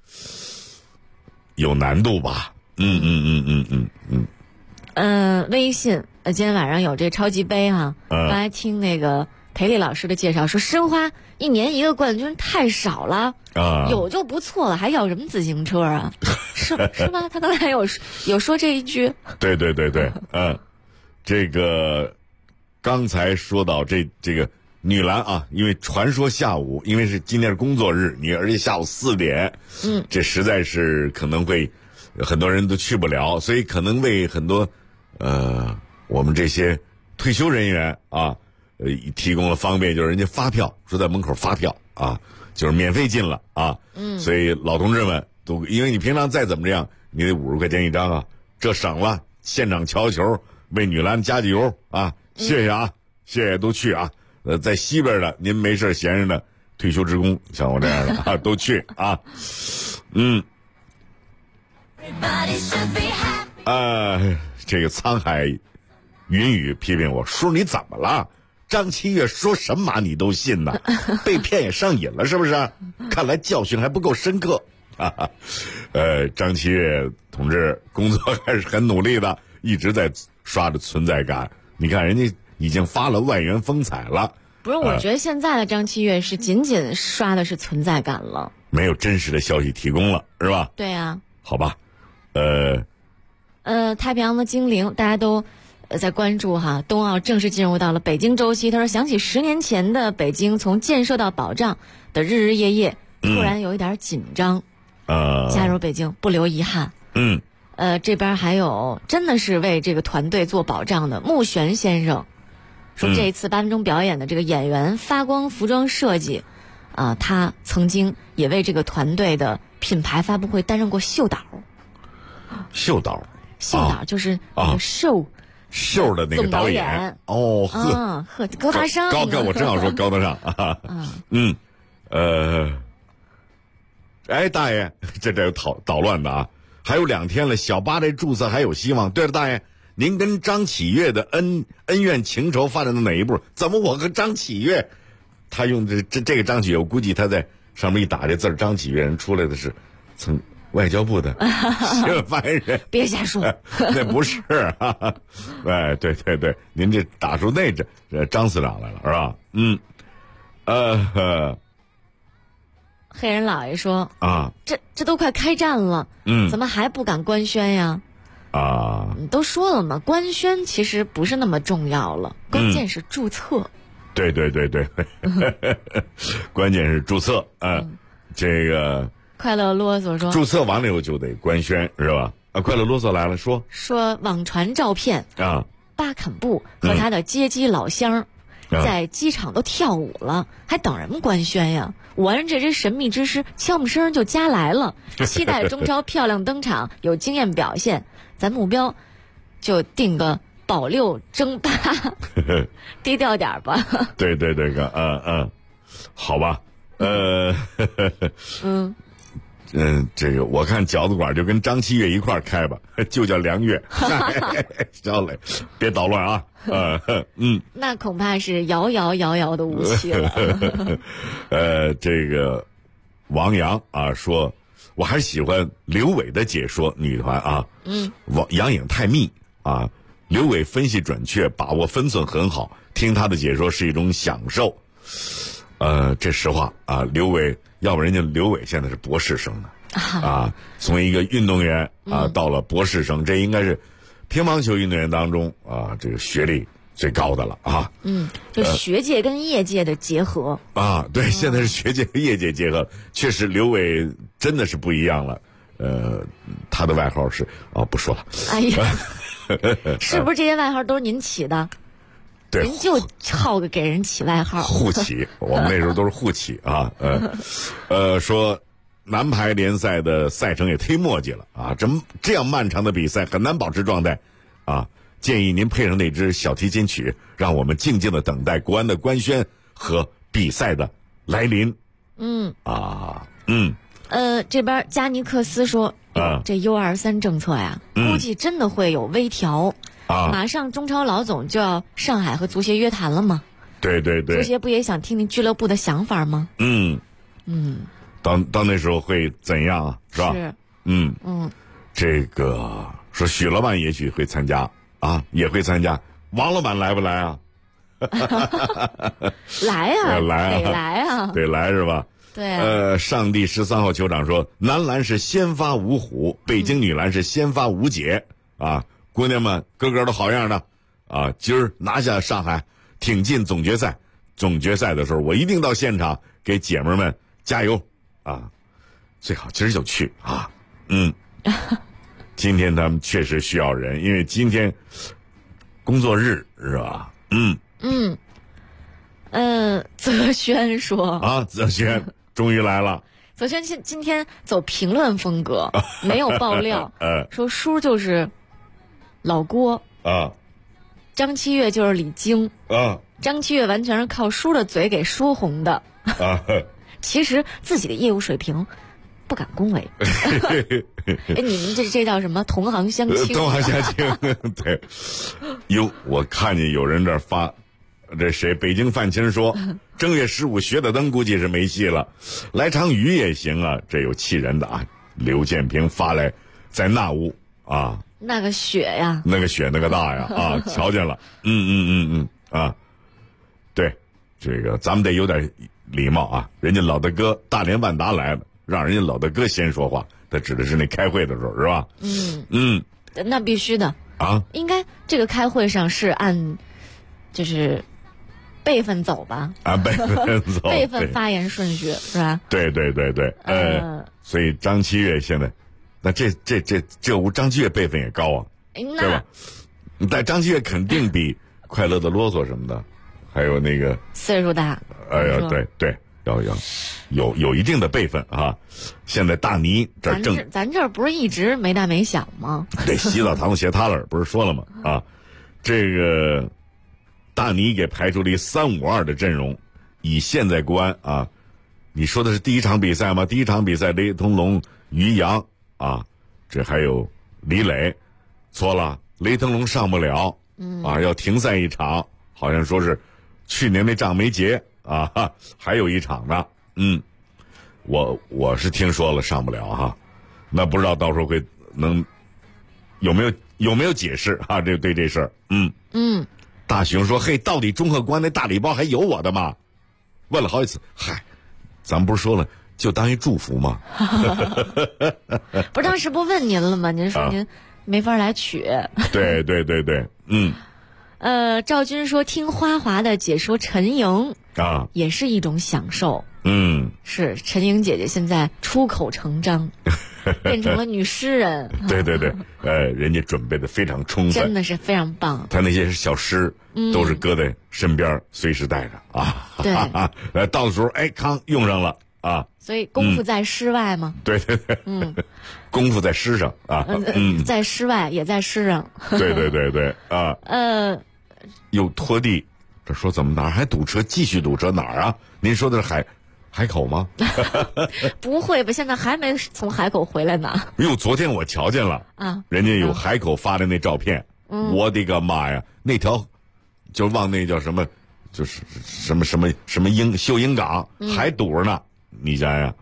有难度吧？ 微信今天晚上有这超级杯哈，刚才听那个裴丽老师的介绍说，申花1年1个冠军太少了啊，有就不错了，还要什么自行车啊？是吗？他刚才有说这一句。 对，这个刚才说到这个女篮啊，因为传说下午，因为是今天是工作日，而且下午4点，这实在是可能会很多人都去不了，所以可能为很多我们这些退休人员啊，提供了方便，就是人家发票，说在门口发票啊，就是免费进了啊，所以老同志们都，因为你平常再怎么这样，你得50块钱一张啊，这省了，现场瞧球，为女篮加加油啊，谢谢啊，谢谢都去啊。在西边的您没事闲着的退休职工，像我这样的啊，都去啊。这个沧海云雨批评我说你怎么了？张七月说什么你都信呢？被骗也上瘾了是不是？看来教训还不够深刻。张七月同志工作还是很努力的，一直在刷着存在感。你看人家已经发了万元风采了。 不是，我觉得现在的张七月是仅仅刷的是存在感了， 没有真实的消息提供了，是吧？ 对啊。 好吧， 太平洋的精灵大家都在关注哈，冬奥正式进入到了北京周期。他说想起10年前的北京，从建设到保障的日日夜夜， 突然有一点紧张。加入北京不留遗憾。这边还有真的是为这个团队做保障的穆璇先生，说这一次8分钟表演的这个演员发光服装设计，他曾经也为这个团队的品牌发布会担任过秀导。 秀导就是那个秀的那个导演。 高大上。 我正好说高大上啊。大爷，这有捣乱的啊！还有2天了，小巴这注册还有希望。对了，大爷，您跟张启岳的恩怨情仇发展到哪一步？怎么我和张启岳，他用这个张启岳，我估计他在上面一打这字儿，张启岳人出来的是从外交部的新闻发言人。 别瞎说， 那不是啊！对，您这打出那张司长来了是吧？ 黑人老爷说这都快开战了，怎么还不敢官宣呀？都说了嘛，官宣其实不是那么重要了，关键是注册。 对，关键是注册。这个快乐啰嗦说， 注册完了以后就得官宣是吧？快乐啰嗦来了，说网传照片巴坎布和他的接机老乡在机场都跳舞了，还等什么官宣呀？我让这只神秘之师悄没声就加来了，期待中超漂亮登场，有经验表现，咱目标就定个保6争8，低调点吧。 对，好吧，这个我看饺子馆就跟张七月一块开吧，就叫梁月。小磊，别捣乱啊！ 那恐怕是遥遥的武器了。 这个王阳说，我还喜欢刘伟的解说，女团啊，杨颖太密啊，刘伟分析准确，把握分寸很好，听他的解说是一种享受。这实话啊，刘伟，要不人家刘伟现在是博士生呢，从一个运动员到了博士生，这应该是乒乓球运动员当中这个学历最高的了啊。 就学界跟业界的结合对，现在是学界和业界结合，确实刘伟真的是不一样了。他的外号是不说了。 哎呀，是不是这些外号都是您起的？ 对， 您就好个给人起外号， 互起。我们那时候都是互起啊。说男排联赛的赛程也忒墨迹了啊，这样漫长的比赛很难保持状态啊。建议您配上那支小提琴曲，让我们静静的等待国安的官宣和比赛的来临。 这边加尼克斯说，这 U23 政策呀，估计真的会有微调。马上中超老总就要上海和足协约谈了吗？ 对， 足协不也想听听俱乐部的想法吗？ 到那时候会怎样啊？是吧？ 是。 这个说许老板也许会参加也会参加，王老板来不来啊？ 来啊， 得来得来是吧？ 对。 上地13号球场说，男篮是先发五虎，北京女篮是先发五姐姑娘们个个都好样的今儿拿下上海，挺进总决赛。总决赛的时候我一定到现场给姐们们加油最好今儿就去今天他们确实需要人，因为今天工作日是吧？ 泽轩说泽轩终于来了。 泽轩今天走评论风格，没有爆料。说叔就是老郭张七月就是李菁张七月完全是靠叔的嘴给说红的其实自己的业务水平不敢恭维。你们这叫什么？同行相轻。 同行相轻。对。我看见有人这儿发，这谁？北京范青说，正月15学的灯估计是没戏了，来场雨也行啊。这有气人的刘建平发来，在那屋那个雪呀， 那个雪那个大呀瞧见了。对，这个咱们得有点礼貌人家老大哥大连万达来了，让人家老大哥先说话，他指的是那开会的时候是吧？ 那必须的应该这个开会上是按就是辈分走吧。 啊，辈分走， 辈分发言顺序是吧？ 对，所以张七月现在，那这屋张七月辈分也高啊，对吧？但张七月肯定比快乐的啰嗦什么的，还有那个岁数大， 对，要有一定的辈分啊。现在大倪这儿咱这儿不是一直没大没小吗？ 对，洗澡堂子斜塌了，不是说了吗？啊，这个大倪给排出了一3-5-2的阵容，以现在国安啊，你说的是第一场比赛吗？第一场比赛雷腾龙、于洋啊，这还有李磊，错了，雷腾龙上不了，要停赛一场，好像说是去年那仗没结啊，还有一场呢，我是听说了上不了哈，那不知道到时候会有没有解释啊？对这事儿，大熊说：“嘿，到底中赫关那大礼包还有我的吗？”问了好几次，嗨，咱们不是说了，就当一祝福吗？ 不是当时不问您了吗？您说您没法来取。 对， 赵军说听花滑的解说陈莹啊， 也是一种享受。是陈莹姐姐现在出口成章，变成了女诗人。 对，人家准备的非常充分， 真的是非常棒。 他那些小诗都是搁在身边，随时带着啊。 对， 到的时候康用上了啊。 所以功夫在诗外吗？ 对，功夫在诗上啊。 在诗外也在诗上。 对啊。又拖地，这说怎么哪儿还堵车？继续堵车哪儿啊？您说的是海口吗？ 不会吧，现在还没从海口回来呢。 哟，昨天我瞧见了啊， 人家有海口发的那照片，我的个妈呀，那条就往那叫什么，就是什么秀英港还堵着呢，你想想，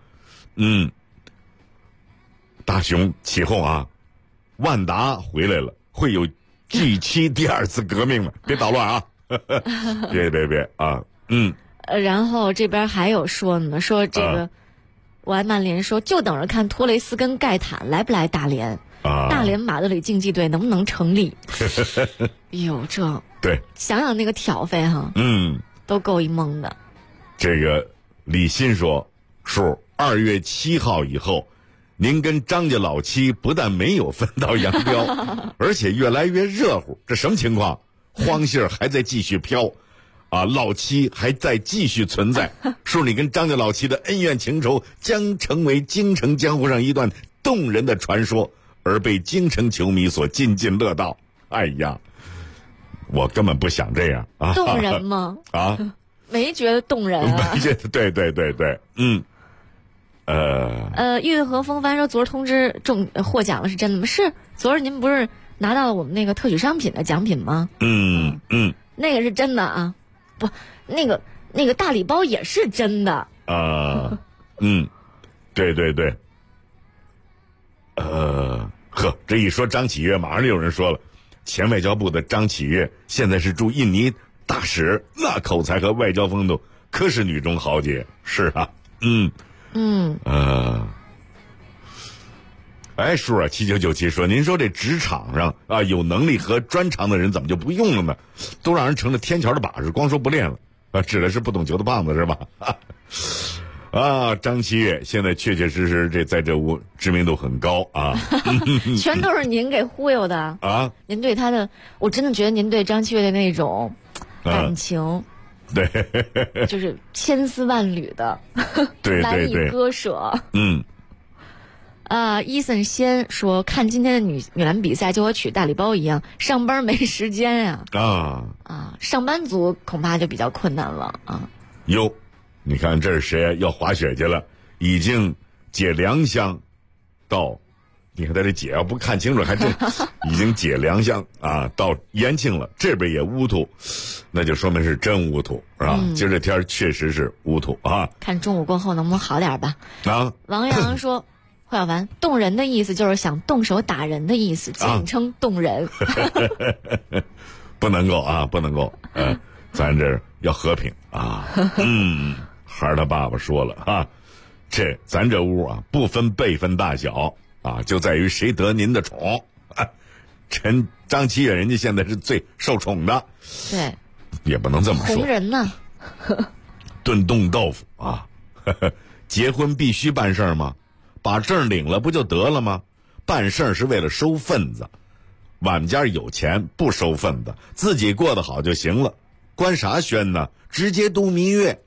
大熊起哄啊，万达回来了，会有G7第2次革命吗？别捣乱啊！别啊， 然后这边还有说呢，说这个我爱曼联说就等着看托雷斯跟盖坦来不来大连，大连马德里竞技队能不能成立？哟，这对， 想想那个挑费哈，都够一梦的。 这个李欣说，叔，2月7号以后，您跟张家老七不但没有分道扬镳，而且越来越热乎，这什么情况？荒信儿还在继续飘。老七还在继续存在，说你跟张家老七的恩怨情仇将成为京城江湖上一段动人的传说，而被京城球迷所津津乐道。哎呀，我根本不想这样啊！ 动人吗？没觉得动人啊？ 对， 玉和风帆说昨儿通知获奖了是真的吗？是，昨儿您不是拿到了我们那个特许商品的奖品吗？那个是真的啊。不，那个大礼包也是真的啊。对，这一说张启岳，马上就有人说了，前外交部的张启岳现在是驻印尼大使，那口才和外交风度可是女中豪杰。是啊，叔啊，7997说，您说这职场上啊，有能力和专长的人怎么就不用了呢？都让人成了天桥的把式，光说不练了啊，指的是不懂球的棒子是吧？张七月现在确实这在这屋知名度很高啊。 全都是您给忽悠的啊！您对他的，我真的觉得您对张七月的那种感情， 对， 就是千丝万缕的， 对， 难以割舍。伊森先说，看今天的女篮比赛就和取大礼包一样，上班没时间呀。上班族恐怕就比较困难了啊。 哟，你看这是谁要滑雪去了？已经解良乡到，你看他这解要不看清楚，还真已经解良乡啊，到延庆了。这边也乌土，那就说明是真乌土是吧？今儿这天确实是乌土啊。 看中午过后能不能好点吧？王阳说。霍小凡，动人的意思就是想动手打人的意思，简称动人。 不能够啊，不能够，咱这要和平啊。孩儿他爸爸说了啊，咱这屋啊不分辈分大小啊，就在于谁得您的宠。张七月人家现在是最受宠的。 对， 也不能这么说。 红人呢？ 炖冻豆腐啊，结婚必须办事儿吗？把证领了不就得了吗？办事儿是为了收份子，晚家有钱不收份子，自己过得好就行了，关啥宣呢？直接度蜜月。